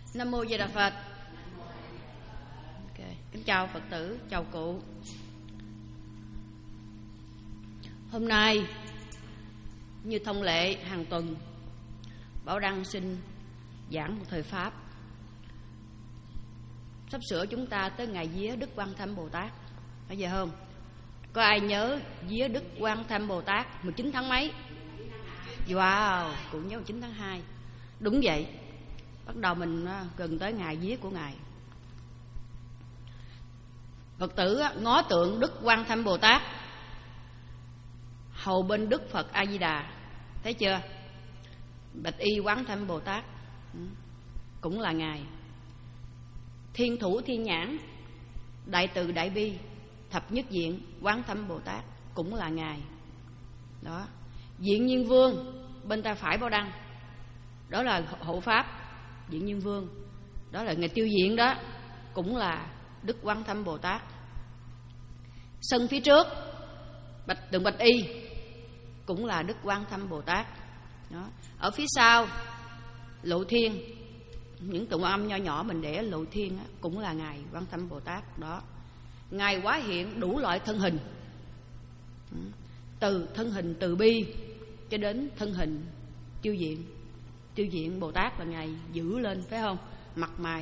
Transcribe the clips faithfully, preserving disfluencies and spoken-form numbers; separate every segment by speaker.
Speaker 1: Nam mô Di Đà Phật. Okay. Kính chào Phật tử, chào cụ. Hôm nay như thông lệ hàng tuần, Bảo Đăng xin giảng một thời pháp. Sắp sửa chúng ta tới ngày vía Đức Quan Tham Bồ Tát, phải vậy không? Có ai nhớ vía Đức Quan Tham Bồ Tát mười chín tháng mấy? Wow, cũng nhớ mười chín tháng hai. Đúng vậy. Bắt đầu mình gần tới ngày vía của Ngài. Phật tử ngó tượng Đức Quan Tham Bồ Tát hầu bên Đức Phật A Di Đà, thấy chưa? Bạch y Quán Tham Bồ Tát cũng là Ngài. Thiên thủ thiên nhãn, đại từ đại bi, thập nhất diện Quán Tham Bồ Tát cũng là Ngài. Đó. Diện Nhiên Vương bên tay phải Bảo Đăng, đó là hộ pháp. Diện Nhiên Vương, đó là Ngài Tiêu Diện, đó cũng là Đức Quán Tham Bồ Tát. Sân phía trước bạch tượng bạch y cũng là Đức Quán Tham Bồ Tát. Đó. Ở phía sau Lộ Thiên, những tượng âm nho nhỏ mình để Lộ Thiên á, cũng là Ngài Quán Tham Bồ Tát. Đó. Ngài hóa hiện đủ loại thân hình, từ thân hình từ bi cho đến thân hình tiêu diện. Tiêu diện Bồ Tát là Ngài giữ lên, phải không? Mặt mày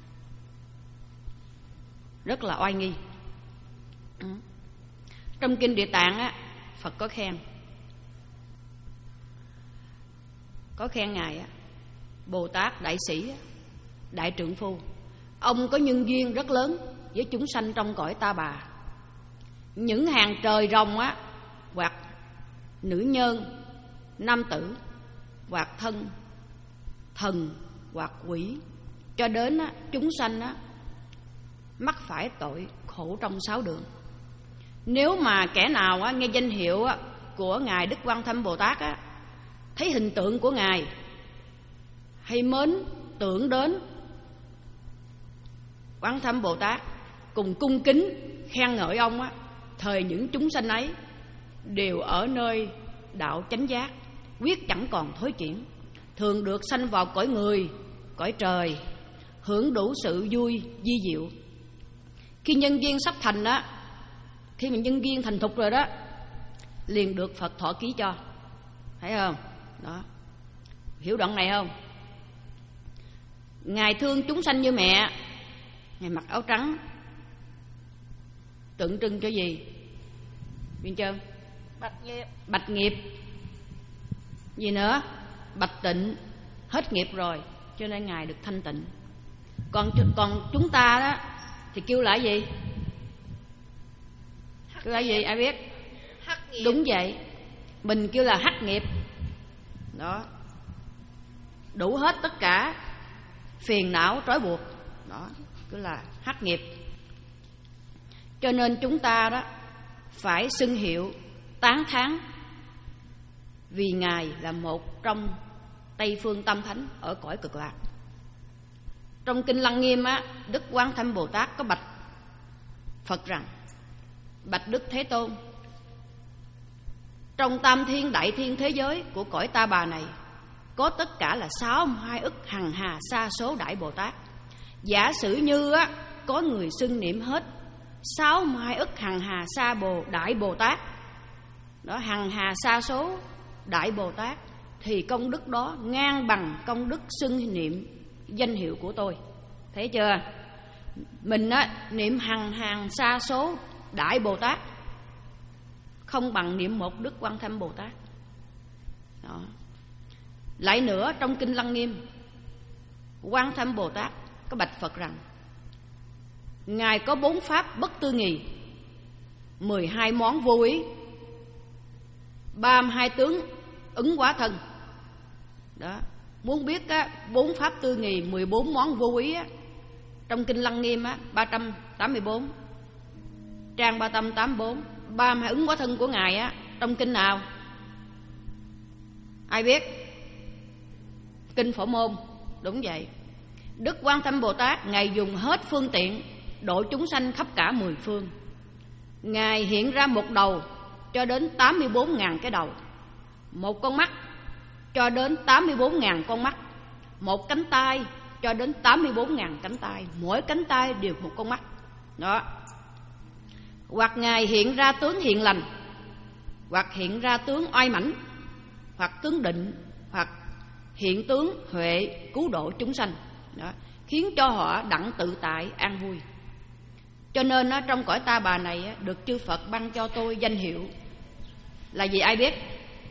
Speaker 1: rất là oai nghi. ừ. Trong kinh Địa Tạng á, Phật có khen, có khen Ngài á, Bồ Tát đại sĩ, đại trượng phu. Ông có nhân duyên rất lớn với chúng sanh trong cõi Ta Bà. Những hàng trời rồng á, hoặc nữ nhân, nam tử, hoặc thân thần, hoặc quỷ, cho đến á, chúng sanh á, mắc phải tội khổ trong sáu đường. Nếu mà kẻ nào á, nghe danh hiệu á, của Ngài Đức Quan Tham Bồ Tát á, thấy hình tượng của Ngài, hay mến tưởng đến Quán Tham Bồ Tát, cùng cung kính khen ngợi ông á, thời những chúng sanh ấy đều ở nơi đạo chánh giác, quyết chẳng còn thối chuyển, thường được sanh vào cõi người, cõi trời, hưởng đủ sự vui di diệu. Khi nhân duyên sắp thành đó, khi mà nhân duyên thành thục rồi đó, liền được Phật thọ ký cho, thấy không? Đó, hiểu đoạn này không? Ngài thương chúng sanh như mẹ, Ngài mặc áo trắng, tượng trưng cho gì? Biết chưa?
Speaker 2: Bạch nghiệp.
Speaker 1: Bạch nghiệp. Gì nữa? Bạch tịnh, hết nghiệp rồi, cho nên Ngài được thanh tịnh. Còn còn chúng ta đó thì kêu là gì?
Speaker 2: Hắc
Speaker 1: Kêu là gì? Ai biết?
Speaker 2: Hắc nghiệp.
Speaker 1: Đúng vậy, mình kêu là hắc nghiệp. Đó, đủ hết tất cả phiền não trói buộc. Đó, kêu là hắc nghiệp. Cho nên chúng ta đó phải xưng hiệu tán thán vì Ngài là một trong Tây Phương Tam Thánh ở cõi Cực Lạc. Trong kinh Lăng Nghiêm á, Đức Quán Tham Bồ Tát có bạch Phật rằng: bạch Đức Thế Tôn, trong tam thiên đại thiên thế giới của cõi Ta Bà này có tất cả là sáu mươi hai ức hằng hà sa số đại Bồ Tát. Giả sử như á, có người xưng niệm hết sáu mươi hai ức hằng hà sa bồ đại Bồ Tát, đó, hằng hà sa số đại Bồ Tát, thì công đức đó ngang bằng công đức xưng niệm danh hiệu của tôi. Thấy chưa? Mình á, niệm hằng hàng sa số đại Bồ Tát không bằng niệm một Đức Quan Tham Bồ Tát. Đó. Lại nữa, trong kinh Lăng Nghiêm, Quan Tham Bồ Tát có bạch Phật rằng: Ngài có bốn pháp bất tư nghì, mười hai món vô ý, ba mươi hai tướng ứng hóa thân. Đó, muốn biết á, bốn pháp tư nghì, mười bốn món vô ý á, trong kinh Lăng Nghiêm á, ba trăm tám mươi bốn, trang ba trăm tám mươi bốn, ba mươi hai ứng hóa thân của Ngài á, trong kinh nào? Ai biết? Kinh Phổ Môn. Đúng vậy. Đức Quan Tham Bồ Tát Ngài dùng hết phương tiện độ chúng sanh khắp cả mười phương. Ngài hiện ra một đầu cho đến tám mươi bốn ngàn cái đầu, một con mắt cho đến tám mươi bốn ngàn con mắt, một cánh tay cho đến tám mươi bốn nghìn cánh tay, mỗi cánh tay đều một con mắt. Đó. Hoặc Ngài hiện ra tướng hiền lành, hoặc hiện ra tướng oai mãnh, hoặc tướng định, hoặc hiện tướng huệ cứu độ chúng sanh. Đó. Khiến cho họ đặng tự tại an vui. Cho nên á, trong cõi ta bà này á, được chư Phật ban cho tôi danh hiệu là gì ai biết?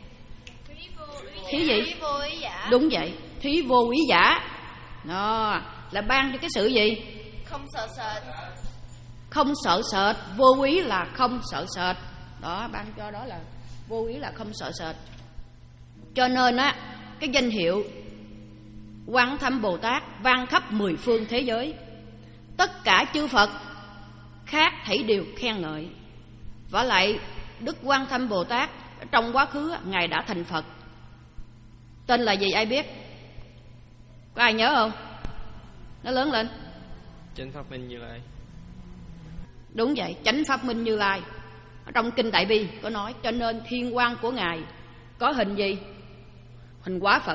Speaker 1: Thí gì? Đúng vậy, thí vô quý giả. Đó, là ban cho cái sự gì?
Speaker 2: Không sợ sệt.
Speaker 1: Không sợ sệt, vô quý là không sợ sệt. Đó, ban cho đó là vô quý là không sợ sệt. Cho nên á, cái danh hiệu Quán Thâm Bồ Tát vang khắp mười phương thế giới. Tất cả chư Phật khác thảy đều khen ngợi. Và lại Đức Quán Thâm Bồ Tát trong quá khứ Ngài đã thành Phật. Tên là gì ai biết? Có ai nhớ không? Nó lớn lên.
Speaker 3: Chánh Pháp Minh Như Lai.
Speaker 1: Đúng vậy, Chánh Pháp Minh Như Lai. Ở trong Kinh Đại Bi có nói. Cho nên thiên quang của Ngài có hình gì? Hình hóa Phật.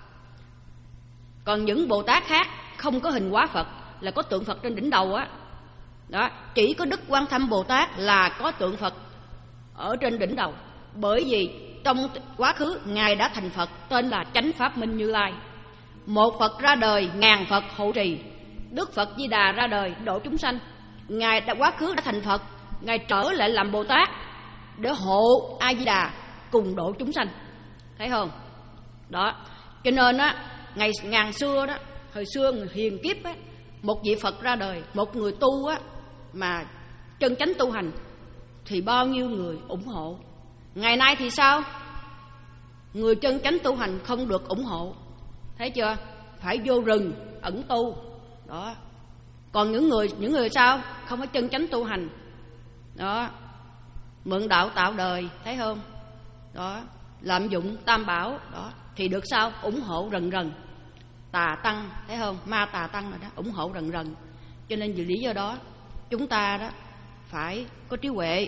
Speaker 1: Còn những Bồ Tát khác không có hình hóa Phật, là có tượng Phật trên đỉnh đầu á. Đó, chỉ có Đức Quán Thâm Bồ Tát là có tượng Phật ở trên đỉnh đầu. Bởi vì trong quá khứ Ngài đã thành Phật, tên là Chánh Pháp Minh Như Lai. Một Phật ra đời, ngàn Phật hộ trì. Đức Phật Di Đà ra đời độ chúng sanh. Ngài đã quá khứ đã thành Phật, Ngài trở lại làm Bồ Tát để hộ A Di Đà cùng độ chúng sanh. Thấy không? Đó, cho nên á, ngày ngàn xưa đó, hồi xưa người hiền kiếp á, một vị Phật ra đời, một người tu á mà chân chánh tu hành thì bao nhiêu người ủng hộ. Ngày nay thì sao? Người chân chánh tu hành không được ủng hộ. Thấy chưa? Phải vô rừng ẩn tu. Đó. Còn những người những người sao? Không có chân chánh tu hành. Đó. Mượn đạo tạo đời, thấy không? Đó. Lạm dụng tam bảo, đó thì được sao? Ủng hộ rần rần. Tà tăng, thấy không? Ma tà tăng rồi đó, ủng hộ rần rần. Cho nên vì lý do đó chúng ta đó phải có trí huệ.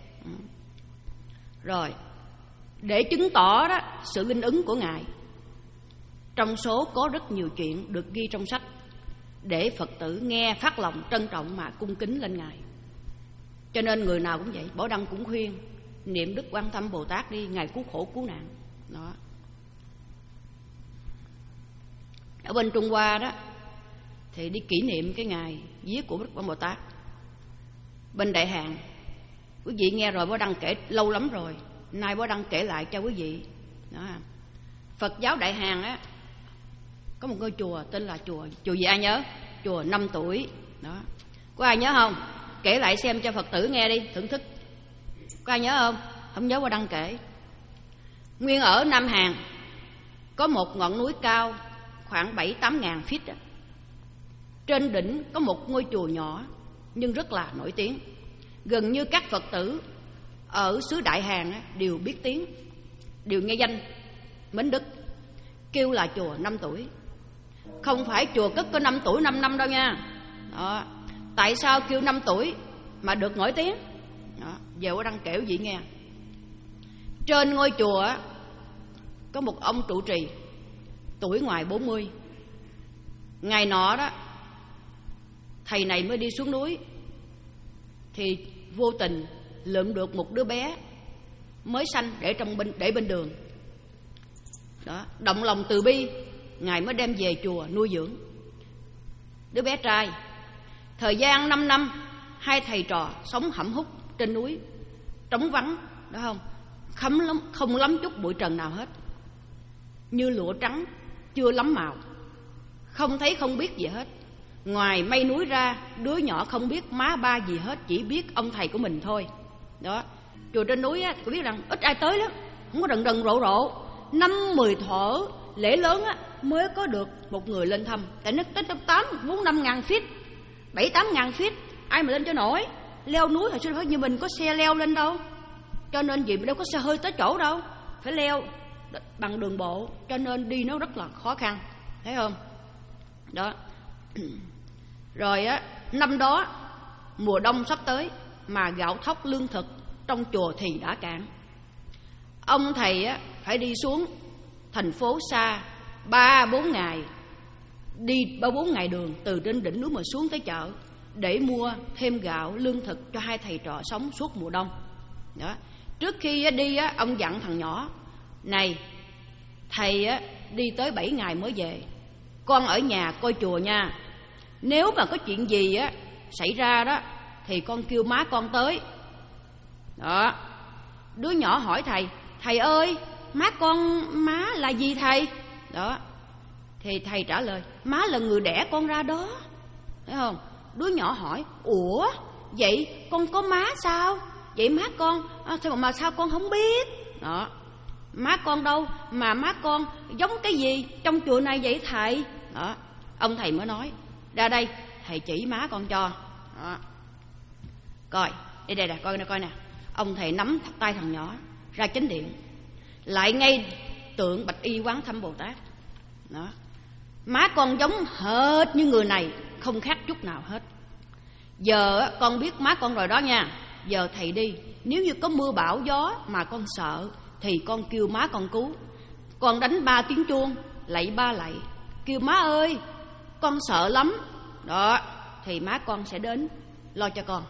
Speaker 1: Rồi, để chứng tỏ đó sự linh ứng của Ngài, trong số có rất nhiều chuyện được ghi trong sách để Phật tử nghe phát lòng trân trọng mà cung kính lên Ngài. Cho nên người nào cũng vậy, Bảo Đăng cũng khuyên niệm Đức Quán Thâm Bồ Tát đi, Ngài cứu khổ cứu nạn. Đó. Ở bên Trung Hoa đó thì đi kỷ niệm cái ngày viết của Đức Quán Bồ Tát. Bên Đại Hàn, quý vị nghe rồi, Bảo Đăng kể lâu lắm rồi, nay Bảo Đăng kể lại cho quý vị. Đó. Phật giáo Đại Hàn á có một ngôi chùa tên là chùa chùa gì ai nhớ? Chùa Năm Tuổi. Đó. Có ai nhớ không? Kể lại xem cho Phật tử nghe đi, thưởng thức. Có ai nhớ không? Không nhớ Bảo Đăng kể. Nguyên ở Nam Hàn có một ngọn núi cao khoảng bảy tám ngàn feet đó. Trên đỉnh có một ngôi chùa nhỏ nhưng rất là nổi tiếng. Gần như các Phật tử ở xứ Đại Hàn á, đều biết tiếng, đều nghe danh mến đức, kêu là chùa Năm Tuổi. Không phải chùa cất có năm tuổi năm năm đâu nha. Đó. Tại sao kêu Năm Tuổi mà được nổi tiếng? Đó. Giờ Bảo Đăng kể gì nghe. Trên ngôi chùa á, có một ông trụ trì tuổi ngoài bốn mươi. Ngày nọ đó, thầy này mới đi xuống núi thì vô tình lượm được một đứa bé mới sanh để trong bên để bên đường. Đó, động lòng từ bi, Ngài mới đem về chùa nuôi dưỡng đứa bé trai. Thời gian năm năm, hai thầy trò sống hẩm hút trên núi, trống vắng, đó không? Không lắm, không lắm chút bụi trần nào hết, như lụa trắng chưa lắm màu, không thấy không biết gì hết. Ngoài mây núi ra, đứa nhỏ không biết má ba gì hết, chỉ biết ông thầy của mình thôi. Đó, chùa trên núi á, có biết rằng ít ai tới lắm, không có rần rần rộ rộ. Năm mười thọ lễ lớn á mới có được một người lên thăm. Tại nó tới tám bốn năm ngàn feet, bảy tám ngàn feet, ai mà lên cho nổi. Leo núi hồi xưa phải như mình có xe leo lên đâu, cho nên gì đâu có xe hơi tới chỗ đâu, phải leo bằng đường bộ, cho nên đi nó rất là khó khăn, thấy không? Đó. Rồi á, năm đó mùa đông sắp tới mà gạo thóc lương thực trong chùa thì đã cạn. Ông thầy á phải đi xuống thành phố xa ba bốn ngày đi ba bốn ngày đường từ trên đỉnh núi mà xuống tới chợ để mua thêm gạo, lương thực cho hai thầy trò sống suốt mùa đông. Đó. Trước khi đi, ông dặn thằng nhỏ: này, thầy đi tới bảy ngày mới về, con ở nhà coi chùa nha. Nếu mà có chuyện gì xảy ra đó thì con kêu má con tới. Đó. Đứa nhỏ hỏi thầy: thầy ơi, má con má là gì thầy? Đó. Thì thầy trả lời: má là người đẻ con ra đó. Thấy không? Đứa nhỏ hỏi: ủa, vậy con có má sao? Vậy má con à, sao mà sao con không biết? Đó. Má con đâu mà má con giống cái gì trong chùa này vậy thầy? Đó. Ông thầy mới nói: ra đây, thầy chỉ má con cho. Đó. Coi, đây đây nè, coi nè, coi nè. Ông thầy nắm tay thằng nhỏ ra chánh điện, lại ngay tượng Bạch Y Quán Thâm Bồ Tát. Đó. Má con giống hệt như người này, không khác chút nào hết. Giờ con biết má con rồi đó nha. Giờ thầy đi, nếu như có mưa bão gió mà con sợ thì con kêu má con cứu. Con đánh ba tiếng chuông, lạy ba lạy, kêu má ơi, con sợ lắm. Đó, thì má con sẽ đến lo cho con.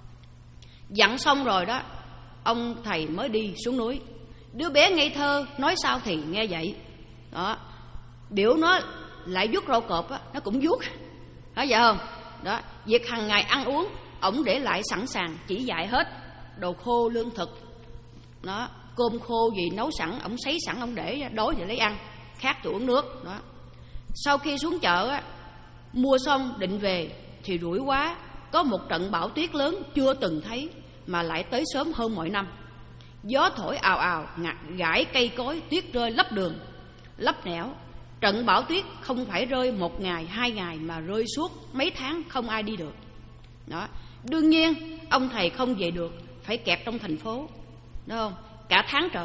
Speaker 1: Dặn xong rồi đó, ông thầy mới đi xuống núi. Đứa bé ngây thơ nói sao thì nghe vậy. Đó, biểu nó lại vuốt rau cọp á, nó cũng vuốt. Phải vậy không? Đó, việc hàng ngày ăn uống ổng để lại sẵn sàng, chỉ dạy hết. Đồ khô, lương thực, đó, cơm khô gì nấu sẵn, ổng sấy sẵn, ổng để đói thì lấy ăn, khát thì uống nước. Đó. Sau khi xuống chợ á, mua xong định về thì rủi quá, có một trận bão tuyết lớn chưa từng thấy mà lại tới sớm hơn mọi năm. Gió thổi ào ào, gãi cây cối, tuyết rơi lấp đường, lấp nẻo. Trận bão tuyết không phải rơi một ngày, hai ngày mà rơi suốt mấy tháng không ai đi được. Đó. Đương nhiên ông thầy không về được, phải kẹt trong thành phố, đúng không? Cả tháng trời.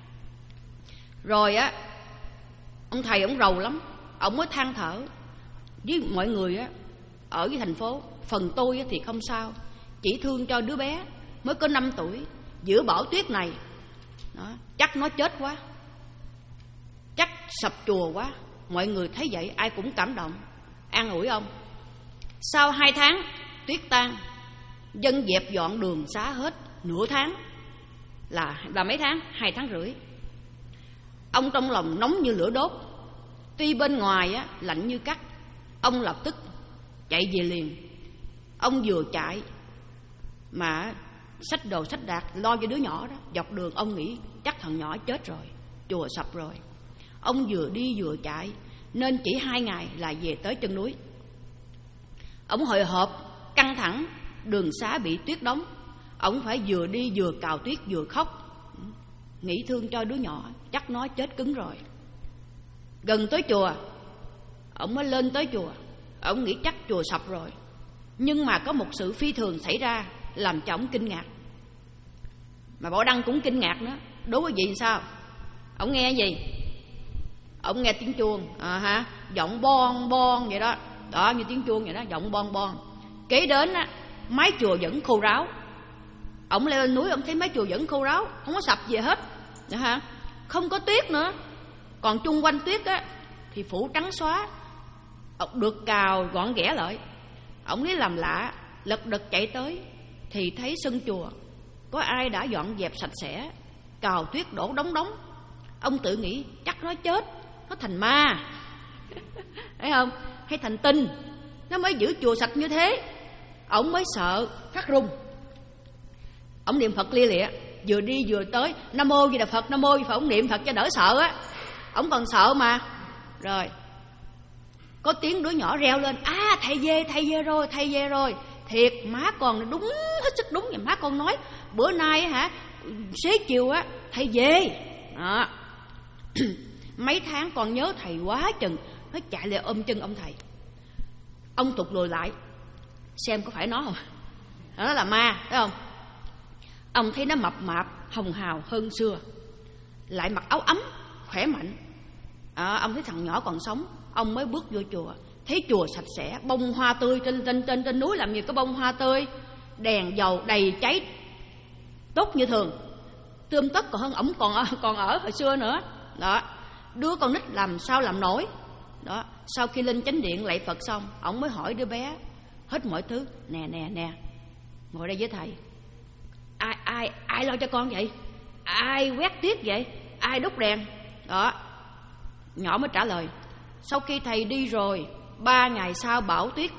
Speaker 1: Rồi á, ông thầy ông rầu lắm, ông mới than thở với mọi người á ở với thành phố: phần tôi thì không sao, chỉ thương cho đứa bé mới có năm tuổi, giữa bão tuyết này, đó, chắc nó chết quá, chắc sập chùa quá. Mọi người thấy vậy ai cũng cảm động, an ủi ông. Sau hai tháng tuyết tan, dân dẹp dọn đường xá hết. Nửa tháng là là mấy tháng? Hai tháng rưỡi. Ông trong lòng nóng như lửa đốt. Tuy bên ngoài á, lạnh như cắt, ông lập tức chạy về liền. Ông vừa chạy mà xách đồ xách đạc lo cho đứa nhỏ đó. Dọc đường ông nghĩ chắc thằng nhỏ chết rồi, chùa sập rồi. Ông vừa đi vừa chạy nên chỉ hai ngày là về tới chân núi. Ông hồi hộp, căng thẳng, đường xá bị tuyết đóng. Ông phải vừa đi vừa cào tuyết vừa khóc, nghĩ thương cho đứa nhỏ, chắc nó chết cứng rồi. Gần tới chùa, ông mới lên tới chùa. Ông nghĩ chắc chùa sập rồi. Nhưng mà có một sự phi thường xảy ra làm cho ông kinh ngạc. Mà Bảo Đăng cũng kinh ngạc nữa. Đố quý vị sao? Ông nghe gì? Ông nghe tiếng chuông à, hả? Giọng bon bon vậy đó. Đó, như tiếng chuông vậy đó, giọng bon bon. Kế đến á, mái chùa vẫn khô ráo. Ông leo lên núi, ông thấy mái chùa vẫn khô ráo, không có sập gì hết, được hả? Không có tuyết nữa. Còn chung quanh tuyết á thì phủ trắng xóa, được cào gọn ghẽ lại. Ông lấy làm lạ, lật đật chạy tới thì thấy sân chùa có ai đã dọn dẹp sạch sẽ, cào tuyết đổ đống đống. Ông tự nghĩ chắc nó chết, nó thành ma thấy không? Hay thành tinh, nó mới giữ chùa sạch như thế. Ông mới sợ phát run. Ông niệm Phật lia lịa, vừa đi vừa tới Nam Mô Di Đà Phật, Nam Mô Di Đà Phật. Ông niệm Phật cho đỡ sợ á. Ông còn sợ mà. Rồi có tiếng đứa nhỏ reo lên: à thầy về, thầy về rồi, thầy về rồi. Thiệt, má con đúng hết sức đúng. Và má con nói bữa nay hả, xế chiều á thầy về đó. Mấy tháng con nhớ thầy quá chừng. Nó chạy lại ôm chân ông thầy. Ông tụt lùi lại xem có phải nó không. Đó là ma, thấy không? Ông thấy nó mập mạp, hồng hào hơn xưa, lại mặc áo ấm, khỏe mạnh. À, ông thấy thằng nhỏ còn sống. Ông mới bước vô chùa, thấy chùa sạch sẽ, bông hoa tươi trên trên trên trên núi làm gì có bông hoa tươi, đèn dầu đầy cháy tốt như thường, tươm tất còn hơn ổng còn còn ở hồi xưa nữa. Đó, đứa con nít làm sao làm nổi. Đó, sau khi lên chánh điện lạy Phật xong, ổng mới hỏi đứa bé hết mọi thứ. Nè nè nè, ngồi đây với thầy, Ai ai ai lo cho con vậy? Ai quét tiết vậy? Ai đốt đèn? Đó, nhỏ mới trả lời: sau khi thầy đi rồi, ba ngày sau bão tuyết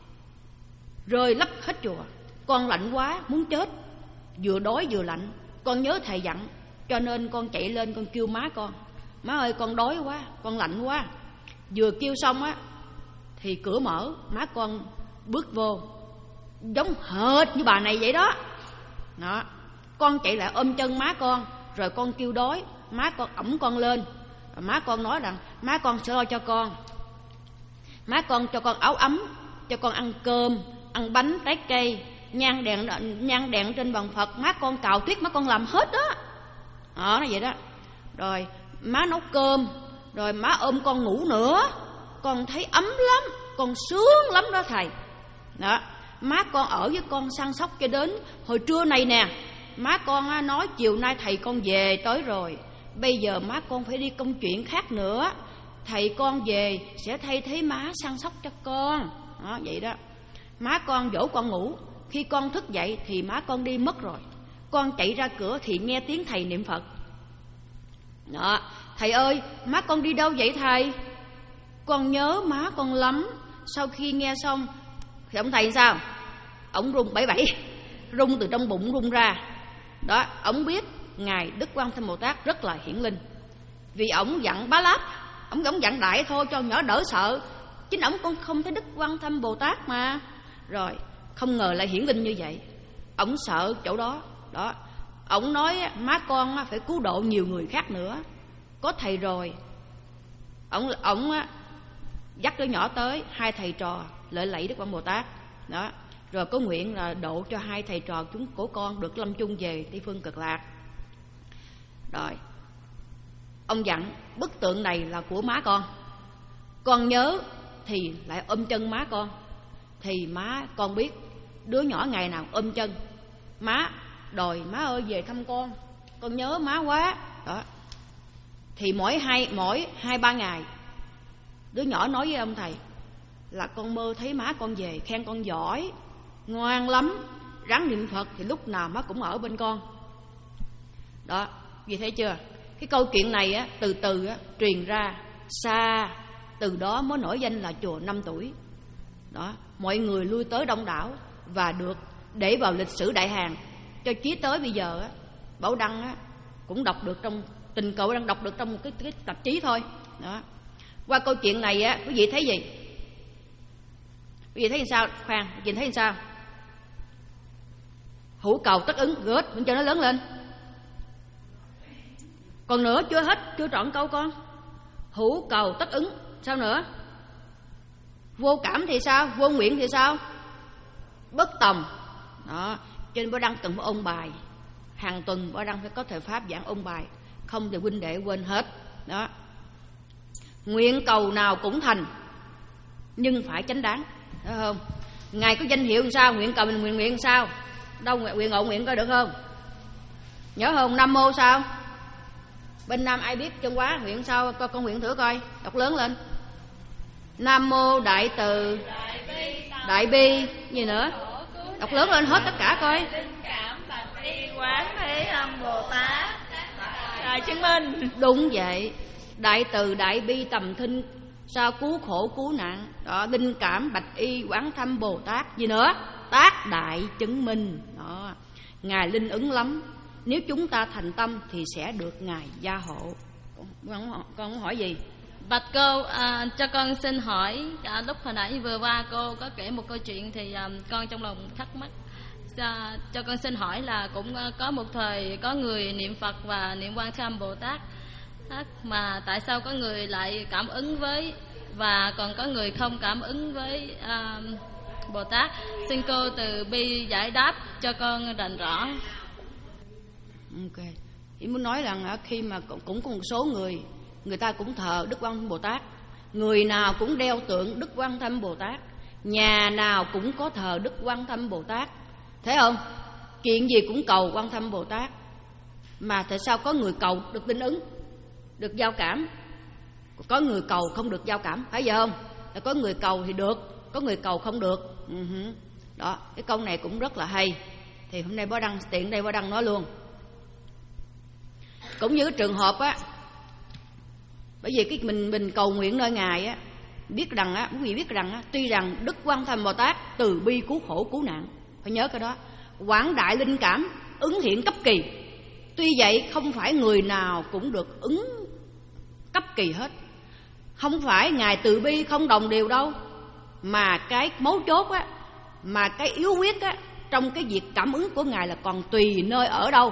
Speaker 1: rơi lấp hết chùa, con lạnh quá muốn chết, vừa đói vừa lạnh. Con nhớ thầy dặn, cho nên con chạy lên con kêu má con: má ơi con đói quá, con lạnh quá. Vừa kêu xong á thì cửa mở, má con bước vô, giống hệt như bà này vậy đó. Đó, con chạy lại ôm chân má con, rồi con kêu đói, má con ẵm con lên. Rồi má con nói rằng má con sẽ lo cho con, má con cho con áo ấm, cho con ăn cơm, ăn bánh, trái cây, nhang đèn nhang đèn trên bàn Phật, má con cạo tuyết má con làm hết đó. Đó, nó vậy đó. Rồi má nấu cơm, rồi má ôm con ngủ nữa, con thấy ấm lắm, con sướng lắm đó thầy. Đó, má con ở với con săn sóc cho đến hồi trưa này nè. Má con nói chiều nay thầy con về tới rồi, bây giờ má con phải đi công chuyện khác nữa, thầy con về sẽ thay thế má săn sóc cho con. Đó, vậy đó. Má con dỗ con ngủ, khi con thức dậy thì má con đi mất rồi. Con chạy ra cửa thì nghe tiếng thầy niệm Phật. Đó, thầy ơi, má con đi đâu vậy thầy? Con nhớ má con lắm. Sau khi nghe xong thì ông thầy sao? Ông run bảy bảy, run từ trong bụng run ra. Đó, ông biết ngài Đức Quan Tham Bồ Tát rất là hiển linh, vì ổng dặn Bá Láp, ổng ổng dặn đại thôi cho nhỏ đỡ sợ, chính ổng con không thấy Đức Quan Tham Bồ Tát mà. Rồi không ngờ lại hiển linh như vậy, ổng sợ chỗ đó. Đó, ổng nói má con phải cứu độ nhiều người khác nữa, có thầy rồi. Ổng ổng dắt đứa nhỏ tới, hai thầy trò lợi lạy Đức Quan Bồ Tát. Đó, rồi có nguyện là độ cho hai thầy trò chúng của con được lâm chung về Tây Phương Cực Lạc. Rồi ông dặn bức tượng này là của má con, con nhớ thì lại ôm chân má con. Thì má con biết đứa nhỏ ngày nào ôm chân má, đòi má ơi về thăm con, con nhớ má quá. Đó, thì mỗi hai mỗi hai ba ngày đứa nhỏ nói với ông thầy là con mơ thấy má con về, khen con giỏi, ngoan lắm, ráng niệm Phật thì lúc nào má cũng ở bên con. Đó, vì thấy chưa, cái câu chuyện này á, từ từ á, truyền ra xa, từ đó mới nổi danh là chùa năm tuổi. Đó, mọi người lui tới đông đảo và được để vào lịch sử Đại Hàn. Cho chí tới bây giờ á, Bảo Đăng á cũng đọc được, trong tình cờ đang đọc được trong một cái, cái tạp chí thôi. Đó, qua câu chuyện này á, quý vị thấy gì? Quý vị thấy sao? Khoan, quý vị thấy sao? Hữu cầu tất ứng, gớt, mình cho nó lớn lên. Còn nữa, chưa hết, chưa trọn câu con. Hữu cầu tất ứng, sao nữa? Vô cảm thì sao? Vô nguyện thì sao? Bất tòng. Đó, cho nên Bảo Đăng từng phải ôn bài. Hàng tuần Bảo Đăng phải có thời pháp giảng ôn bài, không thì huynh đệ quên hết. Đó, nguyện cầu nào cũng thành, nhưng phải chánh đáng. Đúng không? Ngài có danh hiệu làm sao? Nguyện cầu mình nguyện nguyện làm sao? Đâu nguyện ngộ nguyện coi được không? Nhớ không? Nam mô sao? Bên Nam ai biết chân quá nguyện sao? Coi con nguyện thử coi, đọc lớn lên. Nam mô Đại Từ Đại Bi, gì nữa? Đọc lớn lên hết tất cả coi.
Speaker 2: Quán Thế Âm Bồ Tát Đại chứng minh.
Speaker 1: Đúng vậy. Đại Từ Đại Bi Tầm Thinh, sao cứu khổ cứu nạn. Đó, linh cảm Bạch Y Quán Thâm Bồ Tát, gì nữa? Tác Đại chứng minh. Đó, Ngài linh ứng lắm. Nếu chúng ta thành tâm thì sẽ được Ngài gia hộ. Con, con muốn hỏi gì?
Speaker 4: Bạch cô, à, cho con xin hỏi, à, lúc hồi nãy vừa qua cô có kể một câu chuyện thì à, con trong lòng thắc mắc. À, cho con xin hỏi là cũng có một thời có người niệm Phật và niệm Quan Thế Âm Bồ Tát, mà tại sao có người lại cảm ứng với và còn có người không cảm ứng với à, Bồ Tát? Xin cô từ bi giải đáp cho con rành rõ.
Speaker 1: Ok, chỉ muốn nói rằng khi mà cũng có một số người, người ta cũng thờ Đức Quan Âm Bồ Tát, người nào cũng đeo tượng Đức Quan Âm Bồ Tát, nhà nào cũng có thờ Đức Quan Âm Bồ Tát, thấy không? Chuyện gì cũng cầu Quan Âm Bồ Tát, mà tại sao có người cầu được linh ứng, được giao cảm? Có người cầu không được giao cảm, phải vậy không? Có người cầu thì được, có người cầu không được. Uh-huh. Đó, cái câu này cũng rất là hay. Thì hôm nay Bó Đăng tiện đây Bó Đăng nói luôn. Cũng như cái trường hợp á, bởi vì cái mình mình cầu nguyện nơi Ngài á, biết rằng á, quý vị biết rằng á, tuy rằng Đức Quan Thế Âm Bồ Tát từ bi cứu khổ cứu nạn, phải nhớ cái đó, quảng đại linh cảm, ứng hiện cấp kỳ. Tuy vậy không phải người nào cũng được ứng cấp kỳ hết. Không phải Ngài từ bi không đồng đều đâu, mà cái mấu chốt á, mà cái yếu quyết á, trong cái việc cảm ứng của Ngài là còn tùy nơi ở đâu.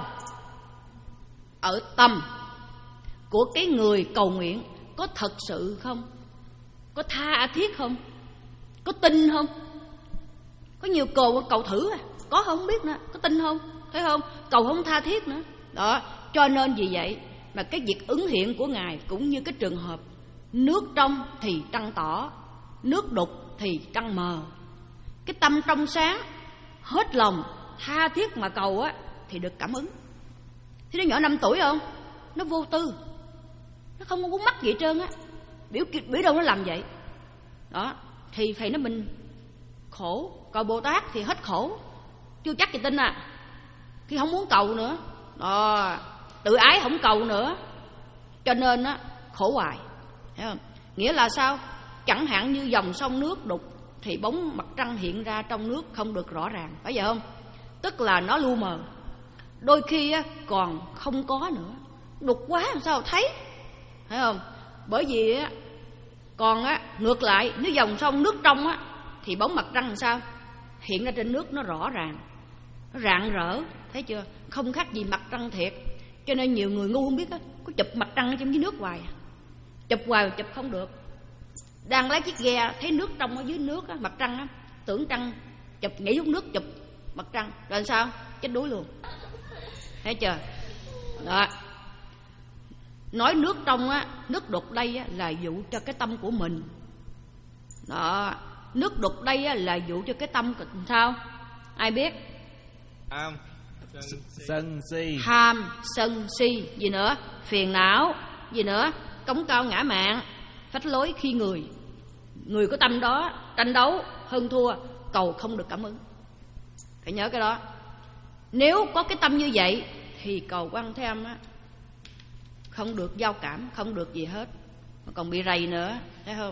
Speaker 1: Ở tâm của cái người cầu nguyện có thật sự không? Có tha thiết không? Có tin không? Có nhiều cầu cầu thử à, có không biết nữa, có tin không? Thấy không? Cầu không tha thiết nữa. Đó, cho nên vì vậy mà cái việc ứng hiện của Ngài cũng như cái trường hợp nước trong thì trăng tỏ, nước đục thì trăng mờ. Cái tâm trong sáng, hết lòng, tha thiết mà cầu á thì được cảm ứng. Thế đứa nhỏ năm tuổi không? Nó vô tư, nó không có mắc gì hết trơn á. Biểu, biểu đâu nó làm vậy. Đó, thì thầy nói mình khổ, cầu Bồ Tát thì hết khổ. Chưa chắc gì tin à. Khi không muốn cầu nữa. Đó, tự ái không cầu nữa. Cho nên á, khổ hoài. Thấy không? Nghĩa là sao? Chẳng hạn như dòng sông nước đục thì bóng mặt trăng hiện ra trong nước không được rõ ràng, phải vậy không? Tức là nó lu mờ. Đôi khi á, còn không có nữa, đục quá làm sao thấy, thấy không? Bởi vì á, còn á, ngược lại, nếu dòng sông nước trong á, thì bóng mặt trăng làm sao? Hiện ra trên nước nó rõ ràng, nó rạng rỡ, thấy chưa? Không khác gì mặt trăng thiệt. Cho nên nhiều người ngu không biết á, có chụp mặt trăng ở trong dưới nước hoài, chụp hoài chụp không được. Đang lái chiếc ghe thấy nước trong ở dưới nước á, mặt trăng á, tưởng trăng chụp nhảy xuống nước chụp mặt trăng, rồi sao? Chết đuối luôn. Thấy chưa? Đó. Nói nước trong á, nước đục đây á, là dụ cho cái tâm của mình. Đó. Nước đục đây á, là dụ cho cái tâm của sao? Ai biết?
Speaker 3: Tham,
Speaker 5: sân si,
Speaker 1: Tham, sân si, gì nữa? Phiền não, gì nữa? Cống cao ngã mạn, phách lối khi người. Người có tâm đó tranh đấu, hơn thua, cầu không được cảm ứng. Phải nhớ cái đó. Nếu có cái tâm như vậy thì cầu Quan Thế Âm á, không được giao cảm, không được gì hết, mà còn bị rầy nữa, thấy không?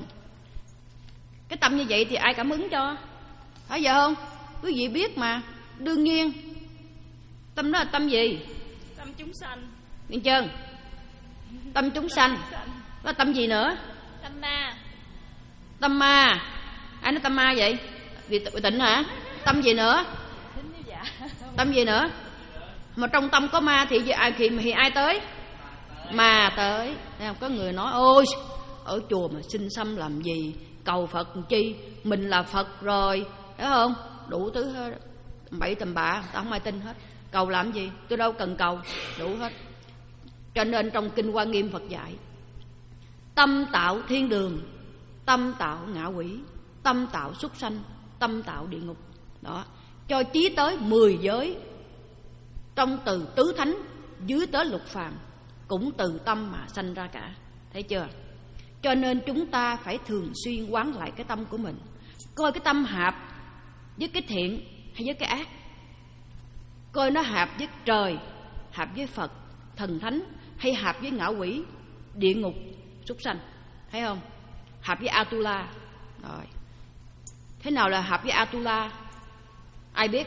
Speaker 1: Cái tâm như vậy thì ai cảm ứng cho? Phải vậy không? Quý vị biết mà. Đương nhiên tâm đó là tâm gì?
Speaker 2: Tâm chúng sanh.
Speaker 1: Nghe chưa? Tâm chúng sanh. Đó là tâm gì nữa?
Speaker 2: Tâm ma.
Speaker 1: Tâm ma. Ai nói tâm ma vậy? Vì tịnh hả? Tâm gì nữa? Tâm gì nữa? Mà trong tâm có ma thì ai, thì, thì ai tới? Ma tới. Có người nói ôi, ở chùa mà xin xăm làm gì, cầu Phật chi, mình là Phật rồi, thấy không? Đủ thứ hết, bậy tầm bạ, ta không ai tin hết. Cầu làm gì? Tôi đâu cần cầu, đủ hết. Cho nên trong Kinh Hoa Nghiêm Phật dạy, tâm tạo thiên đường, tâm tạo ngạ quỷ, tâm tạo súc sanh, tâm tạo địa ngục. Đó, cho chí tới mười giới, trong từ tứ thánh dưới tới lục phàm, cũng từ tâm mà sanh ra cả. Thấy chưa? Cho nên chúng ta phải thường xuyên quán lại cái tâm của mình, coi cái tâm hợp với cái thiện hay với cái ác, coi nó hợp với trời, hợp với Phật, thần thánh, hay hợp với ngạ quỷ, địa ngục, súc sanh. Thấy không? Hợp với Atula. Rồi, thế nào là hợp với Atula? Ai biết?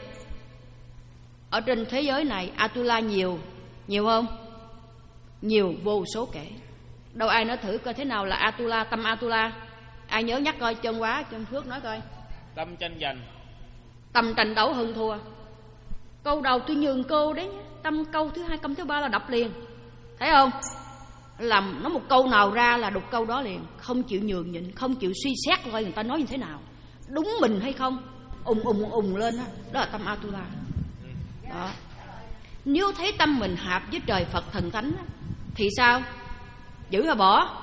Speaker 1: Ở trên thế giới này Atula nhiều, nhiều không? Nhiều vô số kể. Đâu ai nói thử coi thế nào là Atula, tâm Atula. Ai nhớ nhắc coi, chân quá, chân Phước nói coi.
Speaker 5: tâm tranh giành,
Speaker 1: Tâm tranh đấu hơn thua. Câu đầu tôi nhường cô đấy, tâm câu thứ hai, câu thứ ba là đọc liền. Thấy không? Làm nó một câu nào ra là đục câu đó liền, không chịu nhường nhịn, không chịu suy xét coi người ta nói như thế nào, đúng mình hay không, ùng ùng ùng lên đó, đó là tâm Atula. Đó. Nếu thấy tâm mình hợp với trời Phật thần thánh thì sao? Giữ hay bỏ?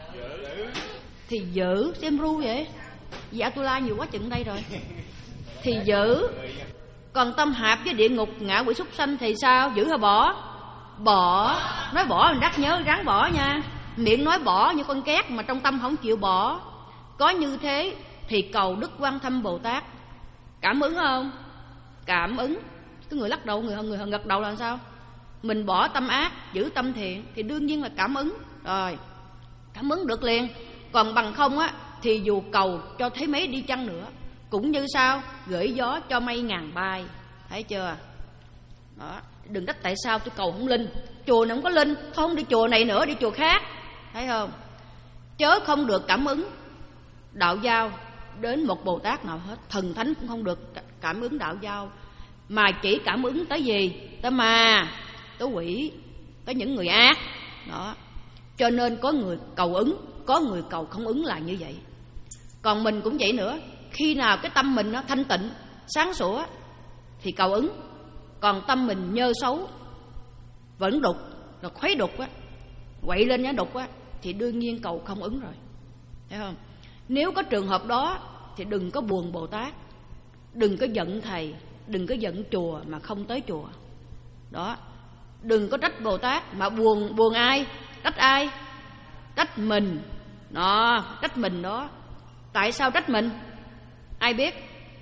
Speaker 1: Thì giữ, xem ru vậy. Vì Atula nhiều quá chừng đây rồi. Thì giữ. Còn tâm hợp với địa ngục, ngạ quỷ súc sanh thì sao? Giữ hay bỏ? Bỏ. Nói bỏ mình đắc nhớ ráng bỏ nha. miệng nói bỏ như con két mà trong tâm không chịu bỏ. Có như thế thì cầu Đức Quan Thâm Bồ Tát. Cảm ứng không? Cảm ứng. Cái người lắc đầu, người người gật đầu là sao? Mình bỏ tâm ác, giữ tâm thiện thì đương nhiên là cảm ứng. Rồi, cảm ứng được liền. Còn bằng không á thì dù cầu cho thấy mấy đi chăng nữa cũng như sao? Gửi gió cho mây ngàn bay. Thấy chưa? Đó. Đừng trách tại sao tôi cầu không linh. Chùa này không có linh, không đi chùa này nữa, đi chùa khác. Thấy không? Chớ không được cảm ứng đạo giao đến một Bồ Tát nào hết. Thần thánh cũng không được cảm ứng đạo giao, mà chỉ cảm ứng tới gì? Tới ma, tới quỷ, tới những người ác. Đó. Cho nên có người cầu ứng, có người cầu không ứng là như vậy. Còn mình cũng vậy nữa. Khi nào cái tâm mình nó thanh tịnh, sáng sủa thì cầu ứng. Còn tâm mình nhơ xấu, vẫn đục, rồi khuấy đục á, quậy lên nhá đục á, thì đương nhiên cầu không ứng rồi. Thấy không? Nếu có trường hợp đó thì đừng có buồn Bồ Tát, đừng có giận thầy, đừng có giận chùa mà không tới chùa. Đó. Đừng có trách Bồ Tát mà buồn buồn ai? Trách ai? Trách mình. Đó, trách mình đó. Tại sao trách mình? Ai biết?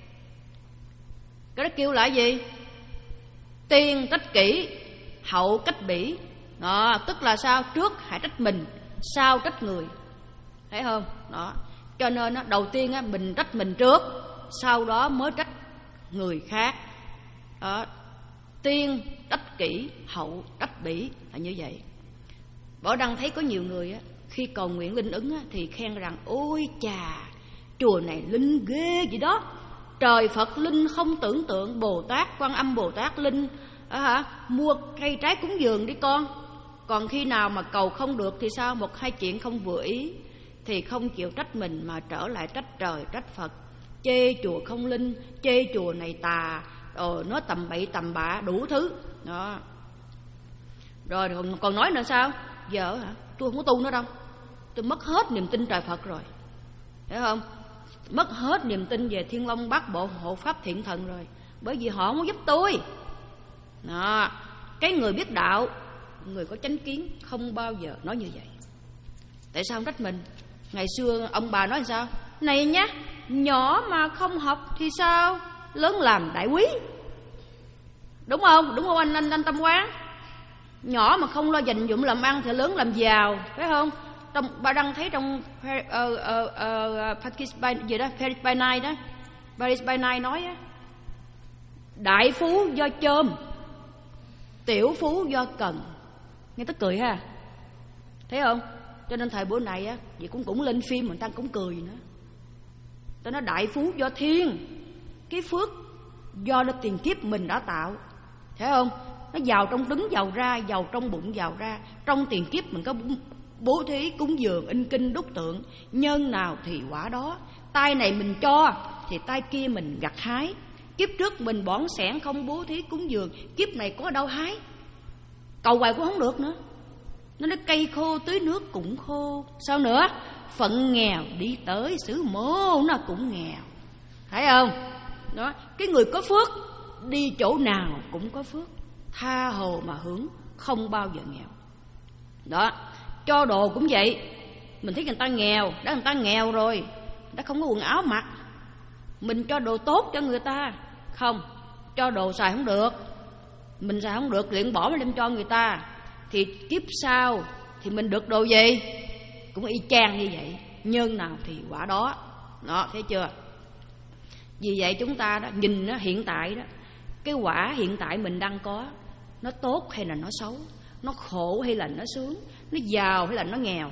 Speaker 1: Cái đó kêu là gì? Tiên trách kỹ, hậu trách bỉ. Đó, tức là sao? Trước hãy trách mình, sau trách người. Thấy không? Đó. Cho nên đó, đầu tiên á, mình trách mình trước, sau đó mới trách người khác. Đó. Tiên trách kỹ, hậu trách bỉ là như vậy. Bảo Đăng thấy có nhiều người á, khi cầu nguyện linh ứng á, thì khen rằng ôi chà, chùa này linh ghê vậy đó. Trời Phật linh không tưởng tượng, Bồ Tát, Quan Âm Bồ Tát linh à, hả? Mua cây trái cúng dường đi con. Còn khi nào mà cầu không được thì sao? Một hai chuyện không vừa ý thì không chịu trách mình mà trở lại trách trời, trách Phật. Chê chùa không linh, chê chùa này tà, rồi nói tầm bậy tầm bạ đủ thứ. Đó. Rồi còn, còn nói nữa sao? Giờ hả? Tôi không có tu nữa đâu. Tôi mất hết niềm tin trời Phật rồi. Thấy không? Mất hết niềm tin về Thiên Long Bát Bộ hộ pháp thiện thần rồi. Bởi vì họ không giúp tôi. Đó. Cái người biết đạo, người có chánh kiến không bao giờ nói như vậy. Tại sao không trách mình? Ngày xưa ông bà nói sao? Này nhá, nhỏ mà không học thì sao? Lớn làm đại quý. Đúng không? Đúng không anh anh, anh Tâm Quán? Nhỏ mà không lo dành dụm làm ăn thì lớn làm giàu, phải không? Trong bà Đăng thấy trong uh, uh, uh, Paris by, gì đó, Paris by Night đó, Paris by Night nói á, đại phú do chôm, tiểu phú do cần. Nghe tức cười ha, thấy không? Cho nên thời bữa này á, vậy cũng cũng lên phim mà người ta cũng cười nữa. Ta nói đại phú do thiên, cái phước do nó tiền kiếp mình đã tạo, thấy không? Nó giàu trong trứng giàu ra, giàu trong bụng giàu ra. Trong tiền kiếp mình có bố thí, cúng dường, in kinh, đúc tượng. Nhân nào thì quả đó. Tay này mình cho thì tay kia mình gặt hái. Kiếp trước mình bỏn sẻn không bố thí, cúng dường, kiếp này có đâu hái. Cầu hoài cũng không được nữa. Nó nói cây khô tưới nước cũng khô. Sao nữa? Phận nghèo đi tới xứ mô nó cũng nghèo. Thấy không? Đó. Cái người có phước đi chỗ nào cũng có phước, tha hồ mà hưởng, không bao giờ nghèo. Đó. Cho đồ cũng vậy. Mình thấy người ta nghèo, đó người ta nghèo rồi, người ta không có quần áo mặc, mình cho đồ tốt cho người ta. Không, cho đồ xài không được, mình xài không được, liền bỏ mà đem cho người ta, thì kiếp sau thì mình được đồ gì? Cũng y chang như vậy. Nhân nào thì quả đó. Đó, thấy chưa? Vì vậy chúng ta đó, nhìn nó hiện tại đó, cái quả hiện tại mình đang có, nó tốt hay là nó xấu, nó khổ hay là nó sướng, nó giàu hay là nó nghèo.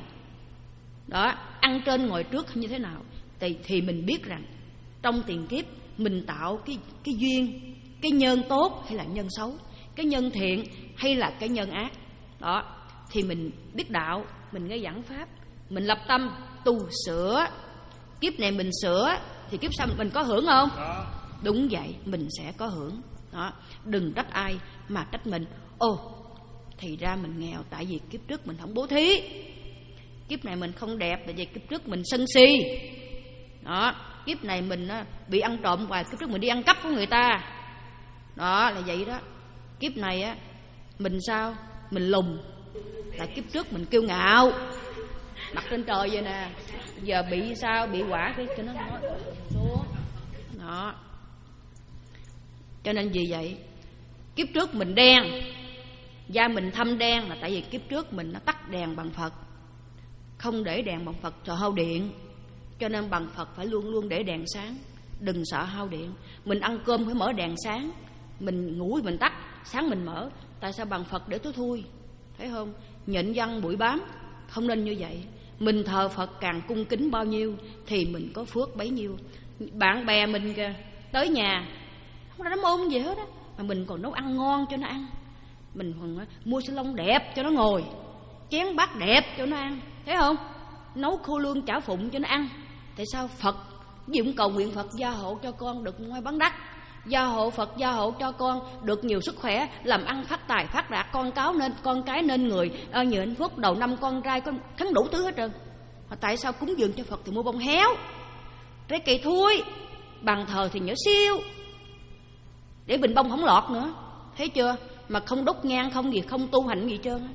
Speaker 1: Đó, ăn trên ngồi trước như thế nào thì, thì mình biết rằng trong tiền kiếp mình tạo cái, cái duyên, cái nhân tốt hay là nhân xấu, cái nhân thiện hay là cái nhân ác. Đó, thì mình biết đạo, mình nghe giảng pháp, mình lập tâm tu sửa. Kiếp này mình sửa thì kiếp sau mình có hưởng không? Đó. Đúng vậy, mình sẽ có hưởng. Đó, đừng trách ai mà trách mình. Ồ, thì ra mình nghèo tại vì kiếp trước mình không bố thí, kiếp này mình không đẹp tại vì kiếp trước mình sân si. Đó, kiếp này mình bị ăn trộm hoài, kiếp trước mình đi ăn cắp của người ta. Đó là vậy đó. Kiếp này á mình sao? Mình lùng tại kiếp trước mình kiêu ngạo. Mặt trên trời vậy nè. Giờ bị sao, bị quả cái cho nó nói xuống. Đó. Cho nên vì vậy, kiếp trước mình đen, da mình thâm đen là tại vì kiếp trước mình nó tắt đèn bằng Phật, không để đèn bằng Phật sợ hao điện. Cho nên bằng Phật phải luôn luôn để đèn sáng, đừng sợ hao điện. Mình ăn cơm phải mở đèn sáng, mình ngủ mình tắt, sáng mình mở. Tại sao bằng Phật để tối thui? Thấy không? Nhịn văn bụi bám, không nên như vậy. Mình thờ Phật càng cung kính bao nhiêu thì mình có phước bấy nhiêu. Bạn bè mình kìa, tới nhà không ra đám ôm gì hết á, mà mình còn nấu ăn ngon cho nó ăn. Mình còn mua xe lông đẹp cho nó ngồi, chén bát đẹp cho nó ăn. Thấy không? Nấu khô lương chả phụng cho nó ăn. Tại sao? Phật gì cũng cầu nguyện Phật gia hộ cho con được ngoài bán đắc, gia hộ Phật gia hộ cho con được nhiều sức khỏe, làm ăn phát tài phát đạt, con cáo nên con cái nên người à, nhiều hạnh phúc, đầu năm con trai con khấn đủ thứ hết trơn. Mà tại sao cúng dường cho Phật thì mua bông héo, trái cây thui, bàn thờ thì nhỏ siêu để bình bông không lọt nữa. Thấy chưa? Mà không đốt nhang, không gì, không tu hành gì trơn á.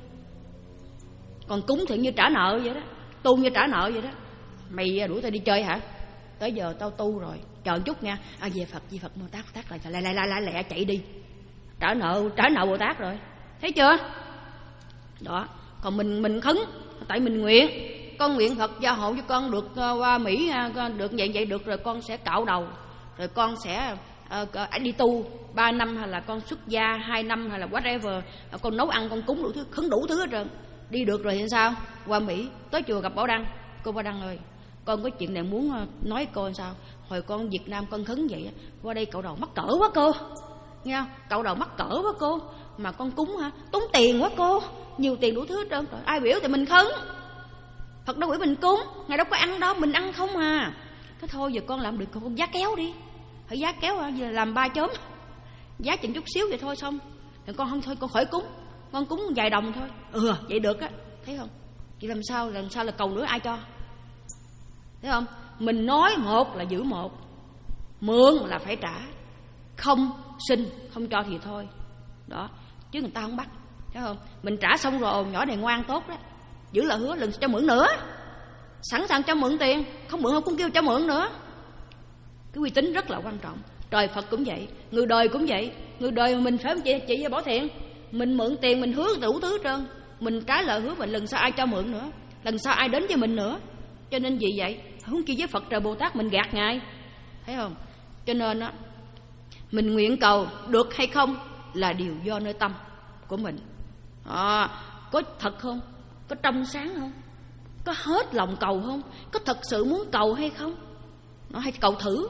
Speaker 1: Còn cúng thì như trả nợ vậy đó, tu như trả nợ vậy đó. Mày đuổi tao đi chơi hả? Tới giờ tao tu rồi, chờ chút nha. À về Phật, về Phật Bồ Tát, Bồ Tát lại lại lại lại lại chạy đi. Trả nợ, trả nợ Bồ Tát rồi. Thấy chưa? Đó, còn mình mình khấn tại mình nguyện, con nguyện Phật gia hộ cho con được uh, qua Mỹ, uh, được vậy vậy được rồi con sẽ cạo đầu, rồi con sẽ uh, uh, đi tu ba năm, hay là con xuất gia hai năm, hay là whatever, uh, con nấu ăn, con cúng đủ thứ, khấn đủ thứ hết trơn. Đi được rồi thì sao? Qua Mỹ, tới chùa gặp Bảo Đăng. Cô Bảo Đăng ơi, con có chuyện này muốn nói cô làm sao. Hồi con Việt Nam con khấn vậy, qua đây cậu đầu mắc cỡ quá cô, nghe không? Cậu đầu mắc cỡ quá cô, mà con cúng hả, tốn tiền quá cô, nhiều tiền đủ thứ hết trơn. Ai biểu thì mình khấn, Phật đâu biểu mình cúng, Ngài đâu có ăn đâu, mình ăn không à. Cái thôi giờ con làm được con giá kéo đi, phải giá kéo à, giờ làm ba chớm, giá chừng chút xíu vậy thôi xong. Rồi con không thôi con khỏi cúng, con cúng vài đồng thôi. Ừ vậy được á, thấy không? Vậy làm sao, làm sao là cầu nữa ai cho? Thấy không? Mình nói một là giữ một, mượn là phải trả, không xin không cho thì thôi. Đó, chứ người ta không bắt. Thấy không? Mình trả xong rồi, nhỏ này ngoan tốt đó, giữ lời hứa lần cho mượn nữa, sẵn sàng cho mượn tiền, không mượn không cũng kêu cho mượn nữa. Cái uy tín rất là quan trọng. Trời Phật cũng vậy, người đời cũng vậy. Người đời mình phải không chị, chị với Bảo Thiện, mình mượn tiền mình hứa đủ thứ trơn, mình trái lời hứa mình lần sau ai cho mượn nữa, lần sau ai đến với mình nữa. Cho nên vì vậy huống chi với Phật Trời Bồ Tát mình gạt Ngài. Thấy không? Cho nên á, mình nguyện cầu được hay không là điều do nơi tâm của mình. À, có thật không? Có trong sáng không? Có hết lòng cầu không? Có thật sự muốn cầu hay không? Nó hay cầu thử.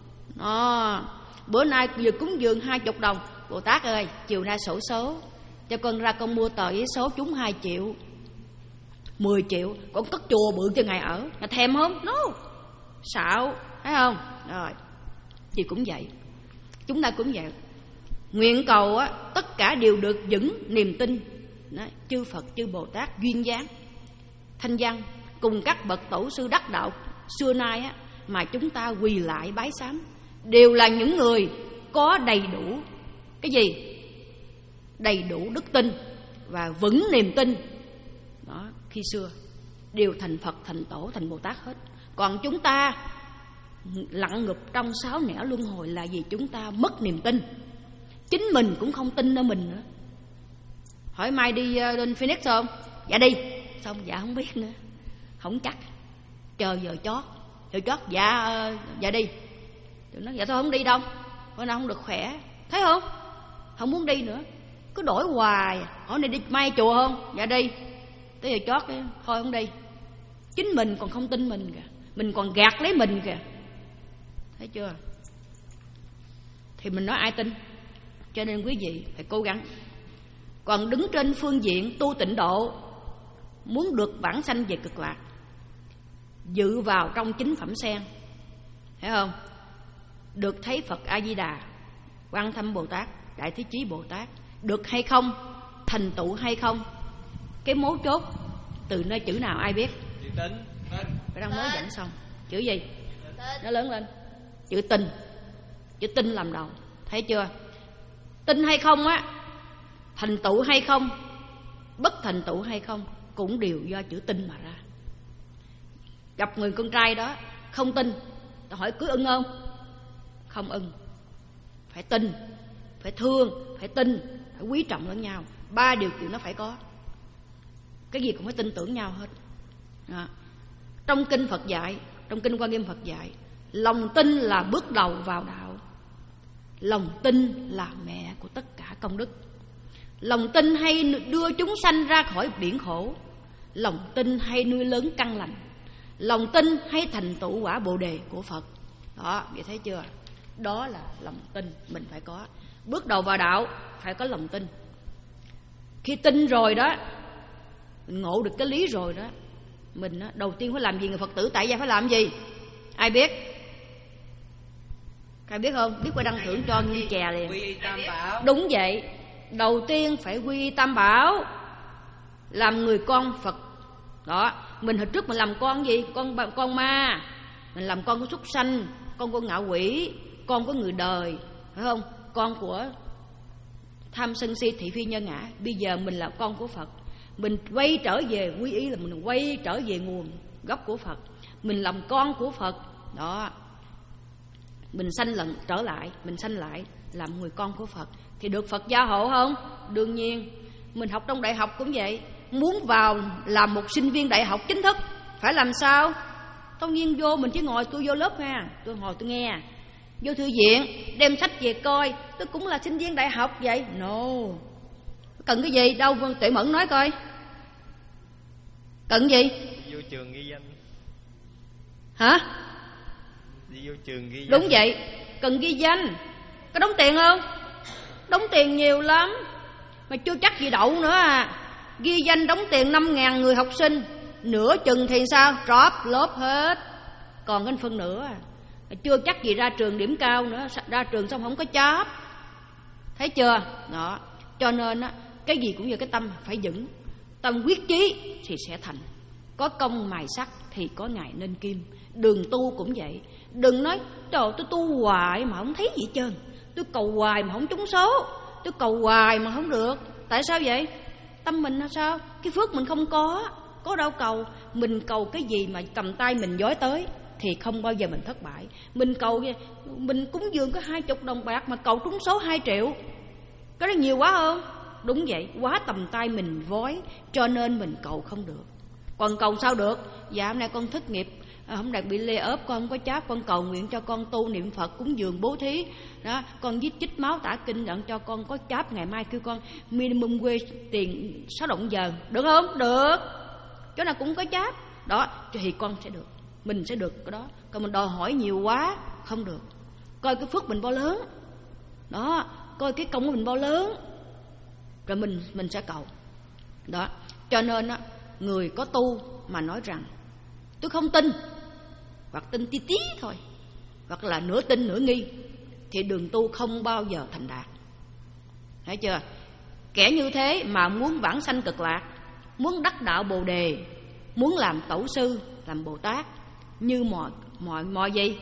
Speaker 1: À, bữa nay vừa cúng dường hai chục đồng, Bồ Tát ơi, chiều nay xổ số cho con ra con mua tờ giấy số trúng hai triệu, mười triệu, con cất chùa bự cho Ngài ở. Ngài thèm không? No, xạo, thấy không? Rồi, thì cũng vậy, chúng ta cũng vậy. Nguyện cầu á, tất cả đều được vững niềm tin. Đó, chư Phật, chư Bồ Tát duyên dáng, thanh văn cùng các bậc tổ sư đắc đạo xưa nay á, mà chúng ta quỳ lại bái sám đều là những người có đầy đủ cái gì? Đầy đủ đức tin và vững niềm tin. Đó, khi xưa đều thành Phật, thành Tổ, thành Bồ Tát hết. Còn chúng ta lặn ngụp trong sáu nẻo luân hồi là vì chúng ta mất niềm tin. Chính mình cũng không tin ở mình nữa. Hỏi mai đi lên Phoenix không? Dạ đi. Xong dạ không biết nữa, không chắc, chờ giờ chót. Giờ chót dạ dạ đi. Tôi nói dạ thôi không đi đâu, bữa nào không được khỏe. Thấy không? Không muốn đi nữa, cứ đổi hoài. Hỏi này đi mai chùa không? Dạ đi. Tới giờ chót ấy, thôi không đi. Chính mình còn không tin mình kìa, mình còn gạt lấy mình kìa. Thấy chưa? Thì mình nói ai tin? Cho nên quý vị phải cố gắng. Còn đứng trên phương diện tu tịnh độ, muốn được vãng sanh về cực lạc, dự vào trong chính phẩm sen, thấy không? Được thấy Phật A Di Đà, Quan Thâm Bồ Tát, Đại Thế Chí Bồ Tát, được hay không, thành tựu hay không, cái mấu chốt từ nơi chữ nào ai biết?
Speaker 3: Tin.
Speaker 1: Cái đang mới dẫn xong chữ gì? Nó lớn lên, chữ tin. Chữ tin làm đầu, thấy chưa? Tin hay không á, thành tựu hay không, bất thành tựu hay không, cũng đều do chữ tin mà ra. gặp người con trai đó không tin, ta hỏi cưới ưng không? Không ưng. Phải tin, phải thương, phải tin, phải quý trọng lẫn nhau. Ba điều kiện nó phải có. Cái gì cũng phải tin tưởng nhau hết. Đó. Trong kinh Phật dạy, trong kinh Quan Nghiêm Phật dạy, lòng tin là bước đầu vào đạo. Lòng tin là mẹ của tất cả công đức. Lòng tin hay đưa chúng sanh ra khỏi biển khổ. Lòng tin hay nuôi lớn căn lành. Lòng tin hay thành tựu quả Bồ đề của Phật. Đó, vậy thấy chưa? Đó là lòng tin mình phải có. Bước đầu vào đạo phải có lòng tin. Khi tin rồi đó, mình ngộ được cái lý rồi đó, mình đó, đầu tiên phải làm gì? Người Phật tử tại gia phải làm gì? Ai biết? Ai biết không? Biết qua đăng thưởng cho như chè liền.
Speaker 3: Quy y tam bảo.
Speaker 1: Đúng vậy. Đầu tiên phải quy y tam bảo, làm người con Phật. Đó, mình hồi trước mình làm con gì? Con con ma. Mình làm con của súc sanh, con của ngạ quỷ, con của người đời, phải không? Con của tham sân si thị phi nhân ngã. Bây giờ mình là con của Phật. Mình quay trở về, quy y là mình quay trở về nguồn gốc của Phật. Mình làm con của Phật. Đó, mình sanh lần trở lại, mình sanh lại làm người con của Phật thì được Phật gia hộ không? Đương nhiên. Mình học trong đại học cũng vậy. Muốn vào làm một sinh viên đại học chính thức phải làm sao? Tất nhiên vô mình chỉ ngồi, tôi vô lớp nha, tôi ngồi tôi nghe. Vô thư viện đem sách về coi, tôi cũng là sinh viên đại học vậy. No. Cần cái gì? Đâu Tuệ Mẫn nói coi. Cần gì?
Speaker 3: Vô trường ghi danh.
Speaker 1: Hả?
Speaker 3: Đi vô trường ghi danh.
Speaker 1: Đúng vậy. Cần ghi danh. Có đóng tiền không? Đóng tiền nhiều lắm, mà chưa chắc gì đậu nữa à. Ghi danh đóng tiền năm ngàn người học sinh, nửa chừng thì sao? Drop lớp hết. Còn cái phân nửa à. Chưa chắc gì ra trường điểm cao nữa. Ra trường xong không có cháp. Thấy chưa? Đó. Cho nên á, cái gì cũng như cái tâm phải vững. Tâm quyết chí thì sẽ thành. Có công mài sắt thì có ngày nên kim. Đường tu cũng vậy. Đừng nói trời tôi tu hoài mà không thấy gì hết trơn, tôi cầu hoài mà không trúng số, tôi cầu hoài mà không được. Tại sao vậy? Tâm mình là sao? Cái phước mình không có. Có đâu cầu. Mình cầu cái gì mà cầm tay mình dối tới thì không bao giờ mình thất bại. Mình cầu mình cúng dường có hai chục đồng bạc mà cầu trúng số hai triệu, có đó nhiều quá không? Đúng vậy, quá tầm tay mình vói, cho nên mình cầu không được. Còn cầu sao được? Dạ hôm nay con thất nghiệp, hôm nay bị lê ốp, con không có cháp, con cầu nguyện cho con tu niệm Phật, cúng dường bố thí đó, con viết chích máu tả kinh đặng cho con có cháp, ngày mai kêu con minimum wage tiền sáu động giờ, được không? Được. Chỗ nào cũng có cháp đó thì con sẽ được, mình sẽ được cái đó. Còn mình đòi hỏi nhiều quá không được. Coi cái phước mình bao lớn đó, coi cái công của mình bao lớn, rồi mình mình sẽ cầu đó. Cho nên á, người có tu mà nói rằng tôi không tin, hoặc tin tí tí thôi, hoặc là nửa tin nửa nghi, thì đường tu không bao giờ thành đạt. Thấy chưa? Kẻ như thế mà muốn vãng sanh cực lạc, muốn đắc đạo Bồ đề, muốn làm tổ sư, làm Bồ Tát, như mò mò mò gì?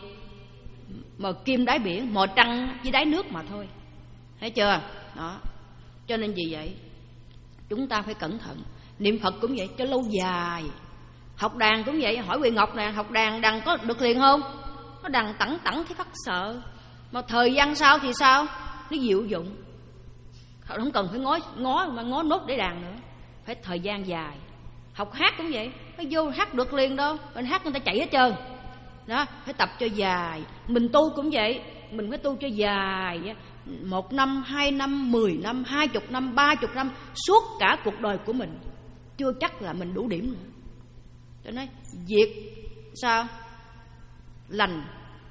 Speaker 1: Mò kim đáy biển, mò trăng với đáy nước mà thôi. Thấy chưa? Đó. Cho nên vì vậy chúng ta phải cẩn thận. Niệm Phật cũng vậy, cho lâu dài. Học đàn cũng vậy. Hỏi Quyền Ngọc nè, học đàn đàn có được liền không? Nó đàn tẳng tẳng thấy phát sợ. Mà thời gian sau thì sao? Nó diệu dụng. Không cần phải ngó ngó mà ngó nốt để đàn nữa. Phải thời gian dài. Học hát cũng vậy, nó vô hát được liền đâu. Mình hát người ta chạy hết trơn đó. Phải tập cho dài. Mình tu cũng vậy, mình phải tu cho dài. Một năm, hai năm, mười năm, hai chục năm, ba chục năm, suốt cả cuộc đời của mình. Chưa chắc là mình đủ điểm nữa. Cho nên việc sao? Lành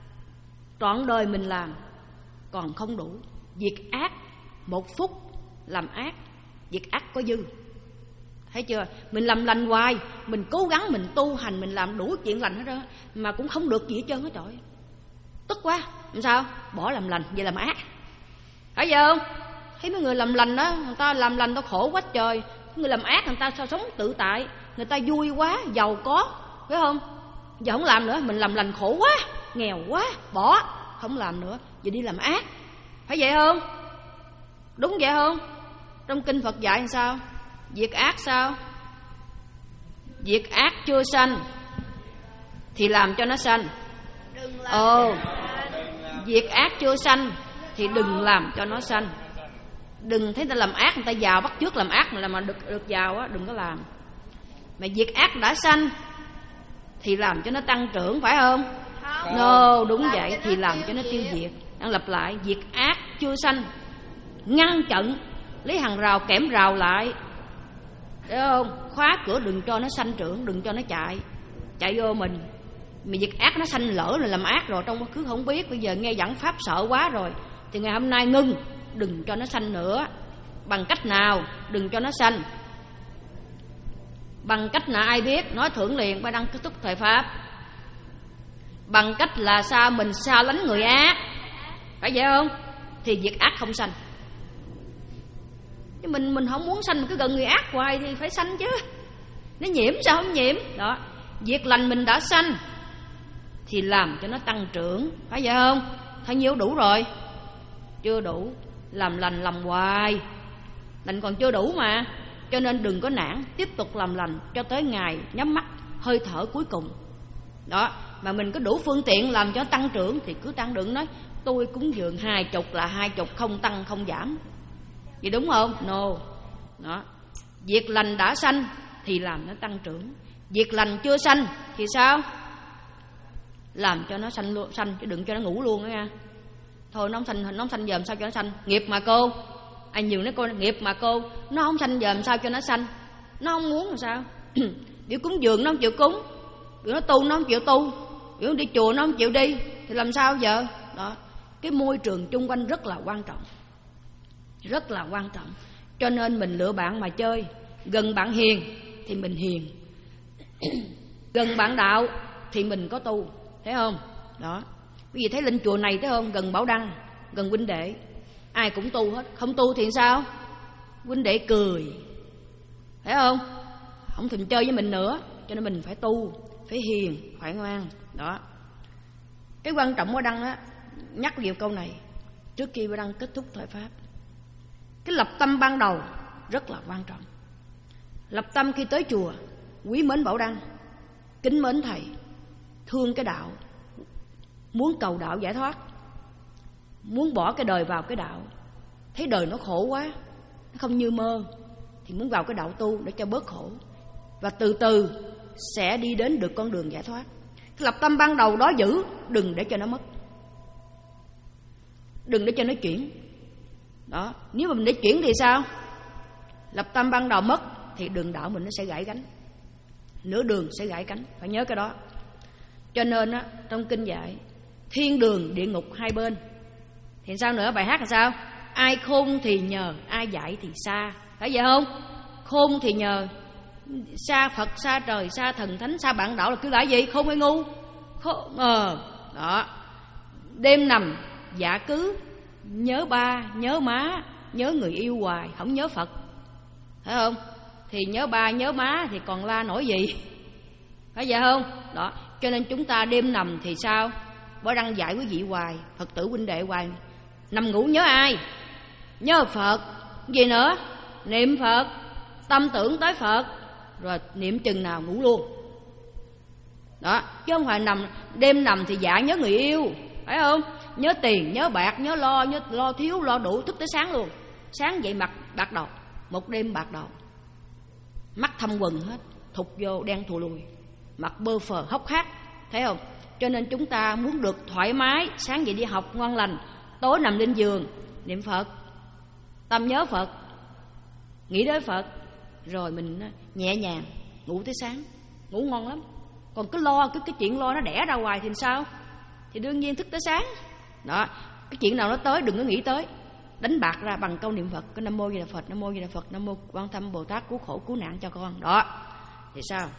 Speaker 1: trọn đời mình làm còn không đủ. Việc ác một phút làm ác, việc ác có dư. Thấy chưa? Mình làm lành hoài, mình cố gắng mình tu hành, mình làm đủ chuyện lành hết đó, mà cũng không được gì hết trơn hết trời. Tức quá. Làm sao? Bỏ làm lành, vậy làm ác. Phải giờ không? Thấy mấy người làm lành đó, người ta làm lành tao khổ quá trời. Người làm ác người ta sao sống tự tại, người ta vui quá, giàu có, phải không? Giờ không làm nữa, mình làm lành khổ quá, nghèo quá, bỏ, không làm nữa, giờ đi làm ác. Phải vậy không? Đúng vậy không? Trong kinh Phật dạy làm sao? Việc ác sao? Việc ác chưa sanh thì làm cho nó sanh. Ồ, việc ác chưa sanh thì đừng làm cho nó sanh. Đừng thấy người ta làm ác, người ta giàu bắt chước làm ác mà làm mà được được giàu á, đừng có làm. Mà việc ác đã sanh thì làm cho nó tăng trưởng, phải không? No, đúng vậy, thì làm cho nó tiêu diệt. Đang lặp lại, việc ác chưa sanh, ngăn chặn, lấy hàng rào kẽm rào lại, thấy không? Khóa cửa đừng cho nó sanh trưởng, đừng cho nó chạy chạy vô mình. Mà việc ác nó sanh lỡ là làm ác rồi, trong quá khứ không biết, bây giờ nghe giảng pháp sợ quá rồi, thì ngày hôm nay ngưng, đừng cho nó sanh nữa. Bằng cách nào đừng cho nó sanh? Bằng cách nào ai biết? Nói thưởng liền, ba đăng kết thúc thời pháp. Bằng cách là sao? Mình xa lánh người ác, phải vậy không? Thì việc ác không sanh. Chứ mình mình không muốn sanh, mình cứ gần người ác hoài thì phải sanh chứ. Nó nhiễm sao không nhiễm? Đó, việc lành mình đã sanh thì làm cho nó tăng trưởng, phải vậy không? Bao nhiêu đủ rồi? Chưa đủ. Làm lành làm hoài, lành còn chưa đủ mà. Cho nên đừng có nản, tiếp tục làm lành cho tới ngày nhắm mắt hơi thở cuối cùng. Đó, mà mình có đủ phương tiện làm cho tăng trưởng thì cứ tăng, đừng nói tôi cúng dường hai chục là hai chục, không tăng không giảm. Vậy đúng không? No. Đó, việc lành đã sanh thì làm nó tăng trưởng. Việc lành chưa sanh thì sao? Làm cho nó sanh luôn, sanh chứ đừng cho nó ngủ luôn đó nha. Thôi nó không sanh, nó không sanh giờ làm sao cho nó sanh? Nghiệp mà cô. Ai nhiều nói cô nghiệp mà cô, nó không sanh giờ làm sao cho nó sanh? Nó không muốn làm sao? Biểu cúng dường nó không chịu cúng, biểu nó tu nó không chịu tu, biểu đi chùa nó không chịu đi, thì làm sao giờ? Đó, cái môi trường chung quanh rất là quan trọng, rất là quan trọng. Cho nên mình lựa bạn mà chơi. Gần bạn hiền thì mình hiền, gần bạn đạo thì mình có tu, thấy không? Đó, bởi vì thấy lên chùa này thấy không, gần Bảo Đăng, gần huynh đệ, ai cũng tu hết. Không tu thì sao? Huynh đệ cười, thấy không? Không thèm chơi với mình nữa. Cho nên mình phải tu, phải hiền, phải ngoan. Đó, cái quan trọng ở Đăng á, nhắc nhiều câu này trước khi Đăng kết thúc thoại pháp. Cái lập tâm ban đầu rất là quan trọng. Lập tâm khi tới chùa, quý mến Bảo Đăng, kính mến thầy, thương cái đạo, muốn cầu đạo giải thoát, muốn bỏ cái đời vào cái đạo. Thấy đời nó khổ quá, nó không như mơ, thì muốn vào cái đạo tu để cho bớt khổ, và từ từ sẽ đi đến được con đường giải thoát. Cái lập tâm ban đầu đó giữ, đừng để cho nó mất, đừng để cho nó chuyển. Đó, nếu mà mình để chuyển thì sao? Lập tâm ban đầu mất thì đường đạo mình nó sẽ gãy cánh, nửa đường sẽ gãy cánh, phải nhớ cái đó. Cho nên á, trong kinh dạy thiên đường địa ngục hai bên. Thì sao nữa? Bài hát là sao? Ai khôn thì nhờ, ai dạy thì xa, phải vậy không? Khôn thì nhờ, xa Phật, xa trời, xa thần thánh, xa bạn đạo là cứ lại gì? Khôn hay ngu? Khôn. Ờ, đó. Đêm nằm dạ cứ nhớ ba, nhớ má, nhớ người yêu hoài, không nhớ Phật, phải không? Thì nhớ ba, nhớ má thì còn la nổi gì, phải vậy không? Đó, cho nên chúng ta đêm nằm thì sao? Bởi Đăng dạy quý vị hoài, Phật tử huynh đệ hoài, nằm ngủ nhớ ai? Nhớ Phật. Gì nữa? Niệm Phật, tâm tưởng tới Phật, rồi niệm chừng nào ngủ luôn. Đó, chứ không phải nằm đêm nằm thì dạ nhớ người yêu, phải không? Nhớ tiền, nhớ bạc, nhớ lo, nhớ lo thiếu, lo đủ, thức tới sáng luôn. Sáng dậy mặt bạc đầu, một đêm bạc đầu, mắt thâm quần hết, thục vô đen thù lùi, mặt bơ phờ hốc hác, thấy không? Cho nên chúng ta muốn được thoải mái, sáng dậy đi học ngon lành, tối nằm lên giường niệm Phật, tâm nhớ Phật, nghĩ đến Phật, rồi mình nhẹ nhàng ngủ tới sáng, ngủ ngon lắm. Còn cứ lo cứ cái chuyện lo nó đẻ ra hoài thì sao? Thì đương nhiên thức tới sáng. Đó, cái chuyện nào nó tới đừng có nghĩ tới, đánh bạc ra bằng câu niệm Phật, cái Nam Mô Di Đà Phật, Nam Mô Di Đà Phật, Nam Mô Quan Tâm Bồ Tát cứu khổ cứu nạn cho con. Đó, thì sao?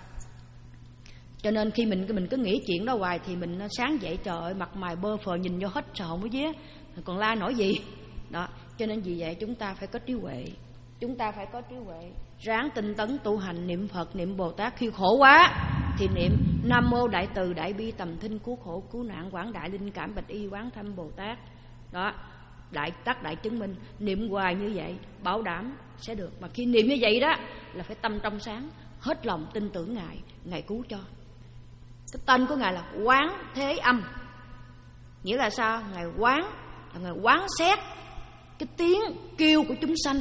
Speaker 1: Cho nên khi mình mình cứ nghĩ chuyện đó hoài thì mình sáng dậy trời ơi, mặt mày bơ phờ, nhìn vô hết sợ mới vía, còn la nổi gì. Đó, cho nên vì vậy chúng ta phải có trí huệ, chúng ta phải có trí huệ, ráng tinh tấn tu hành, niệm Phật, niệm Bồ Tát. Khi khổ quá thì niệm Nam Mô Đại Từ Đại Bi Tầm Thinh Cứu Khổ Cứu Nạn Quảng Đại Linh Cảm Bạch Y Quán Thâm Bồ Tát. Đó, đại tác đại chứng minh, niệm hoài như vậy bảo đảm sẽ được. Mà khi niệm như vậy đó là phải tâm trong sáng, hết lòng tin tưởng Ngài, Ngài cứu cho. Cái tên của Ngài là Quán Thế Âm. Nghĩa là sao? Ngài quán là Ngài quán xét cái tiếng kêu của chúng sanh.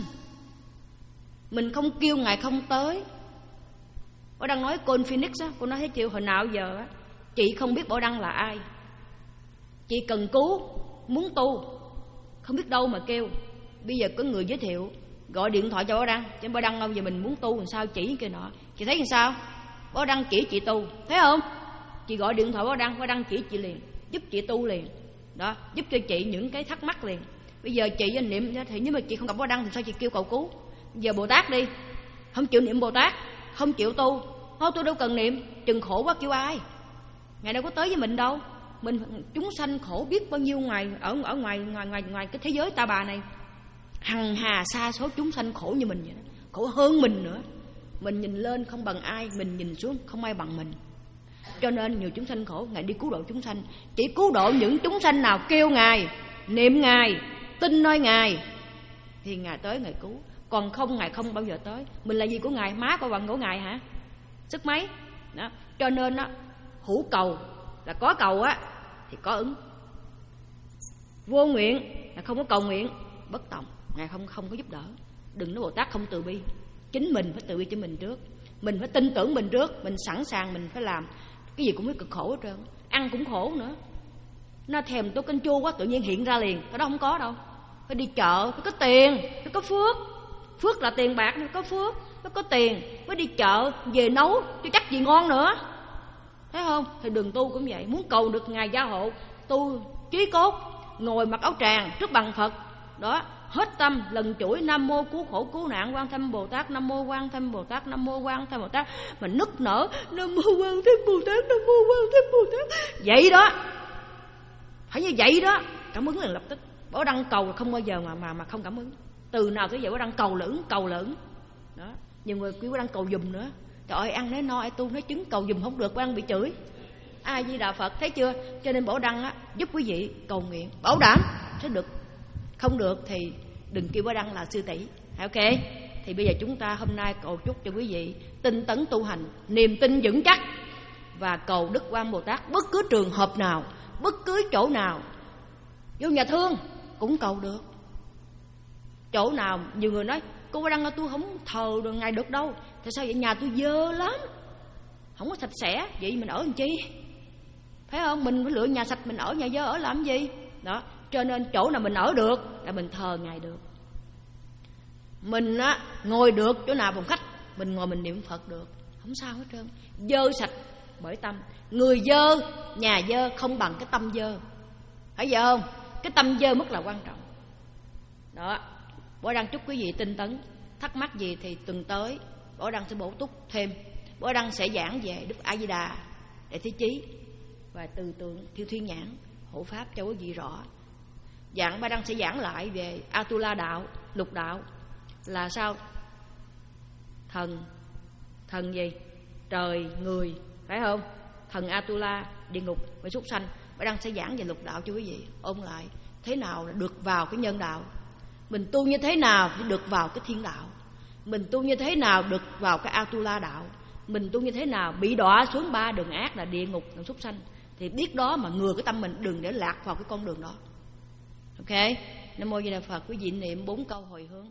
Speaker 1: Mình không kêu Ngài không tới. Bảo Đăng nói cô Phoenix á, cô nói thấy chiều hồi nào giờ á, chị không biết Bảo Đăng là ai. Chị cần cứu, muốn tu, không biết đâu mà kêu. Bây giờ có người giới thiệu, gọi điện thoại cho Bảo Đăng, cho Bảo Đăng, giờ mình muốn tu làm sao chỉ kia nọ. Chị thấy làm sao? Bảo Đăng chỉ chị tu, thấy không? Chị gọi điện thoại Bảo Đăng, Bảo Đăng chỉ chị liền, giúp chị tu liền. Đó, giúp cho chị những cái thắc mắc liền. Bây giờ chị danh niệm thì nếu mà chị không gặp Bảo Đăng thì sao chị kêu cầu cứu? Giờ Bồ Tát đi, không chịu niệm Bồ Tát, không chịu tu, thôi tôi đâu cần niệm, chừng khổ quá kêu ai? Ngài đâu có tới với mình đâu. Mình chúng sanh khổ biết bao nhiêu ngoài ở ở ngoài ngoài ngoài ngoài cái thế giới ta bà này. Hằng hà sa số chúng sanh khổ như mình vậy đó, khổ hơn mình nữa. Mình nhìn lên không bằng ai, mình nhìn xuống không ai bằng mình. Cho nên nhiều chúng sanh khổ, Ngài đi cứu độ chúng sanh. Chỉ cứu độ những chúng sanh nào kêu Ngài, niệm Ngài, tin nơi Ngài thì Ngài tới Ngài cứu. Còn không Ngài không bao giờ tới. Mình là gì của Ngài? Má có bằng của Ngài hả? Sức mấy đó. Cho nên đó, hữu cầu là có cầu á thì có ứng, vô nguyện là không có cầu nguyện, bất tòng. Ngài không không có giúp đỡ. Đừng nói Bồ Tát không từ bi. Chính mình phải từ bi cho mình trước. Mình phải tin tưởng mình trước. Mình sẵn sàng mình phải làm. Cái gì cũng phải cực khổ hết trơn. Ăn cũng khổ nữa. Nó thèm tô canh chua quá tự nhiên hiện ra liền. Cái đó không có đâu. Phải đi chợ, phải có tiền, phải có phước. Phước là tiền bạc, phải có phước, phải có tiền, mới đi chợ về nấu cho chắc gì ngon nữa. Thấy không? Thì đường tu cũng vậy. Muốn cầu được Ngài gia hộ, tu chí cốt, ngồi mặc áo tràng trước bằng Phật. Đó, hết tâm lần chuỗi Nam Mô Cứu Khổ Cứu Nạn Quan Thâm Bồ Tát, Nam Mô Quan Thâm Bồ Tát, Nam Mô Quan Thâm Bồ Tát. Mình nức nở Nam Mô Quan Thâm Bồ Tát, Nam Mô Quan Thâm Bồ Tát. Vậy đó, phải như vậy đó. Cảm ứng liền lập tức. Bảo Đăng cầu không bao giờ mà mà mà không cảm ứng. Từ nào tới giờ Bảo Đăng cầu lưỡng, cầu lưỡng. Đó, nhiều người kêu Bảo Đăng cầu giùm nữa. Trời ơi, ăn nói no, ai tu nói chứng cầu giùm không được, Bảo Đăng bị chửi. A Di Đà Phật, thấy chưa? Cho nên Bảo Đăng á, giúp quý vị cầu nguyện, bảo đảm sẽ được. Không được thì đừng kêu Bảo Đăng là sư tỷ. Ok? Thì bây giờ chúng ta hôm nay cầu chúc cho quý vị tinh tấn tu hành, niềm tin vững chắc, và cầu Đức Quan Bồ Tát bất cứ trường hợp nào, bất cứ chỗ nào. Vô nhà thương cũng cầu được. Chỗ nào nhiều người nói cô Bảo Đăng ơi, tôi không thờ được Ngài được đâu. Tại sao vậy? Nhà tôi dơ lắm, không có sạch sẽ. Vậy mình ở làm chi? Phải không? Mình phải lựa nhà sạch, mình ở nhà dơ ở làm gì? Đó, cho nên chỗ nào mình ở được là mình thờ Ngài được. Mình á, ngồi được chỗ nào phòng khách, mình ngồi mình niệm Phật được, không sao hết trơn. Dơ sạch bởi tâm. Người dơ, nhà dơ không bằng cái tâm dơ. Phải giờ không? Cái tâm dơ mất là quan trọng. Đó, Bảo Đăng chúc quý vị tinh tấn. Thắc mắc gì thì tuần tới Bảo Đăng sẽ bổ túc thêm. Bảo Đăng sẽ giảng về Đức A Di Đà, Đại Thế Chí và Từ Tượng Thiêu Thiên Nhãn hộ pháp cho quý vị rõ. Giảng Bảo Đăng sẽ giảng lại về Atula đạo, lục đạo là sao? Thần, thần gì? Trời, người, phải không? Thần Atula, địa ngục và súc sanh. Bảo Đăng sẽ giảng về lục đạo cho quý vị ôn lại thế nào là được vào cái nhân đạo. Mình tu như thế nào để được vào cái thiên đạo. Mình tu như thế nào được vào cái Atula đạo. Mình tu như thế nào bị đọa xuống ba đường ác là địa ngục và súc sanh. Thì biết đó mà ngừa cái tâm mình, đừng để lạc vào cái con đường đó. Ok? Nam Mô Di Đà Phật. Quý vị niệm bốn câu hồi hướng.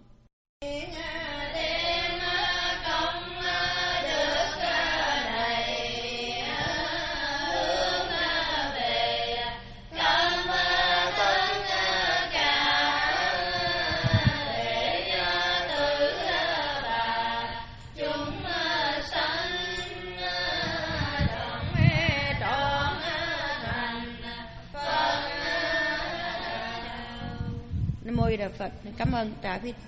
Speaker 1: Nam Mô Di Đà Phật. Cảm ơn Trà Phi.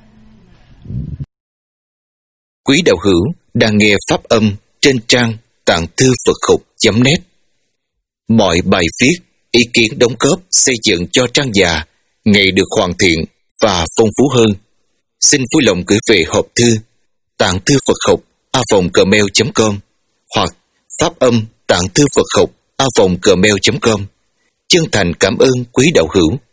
Speaker 6: Quý đạo hữu đang nghe pháp âm trên trang tạng thư Phật học chấm net. Mọi bài viết, ý kiến đóng góp xây dựng cho trang già ngày được hoàn thiện và phong phú hơn. Xin vui lòng gửi về hộp thư tạng thư Phật học a vòng gmail chấm com hoặc pháp âm tạng thư Phật học a vòng gmail chấm com. Chân thành cảm ơn quý đạo hữu.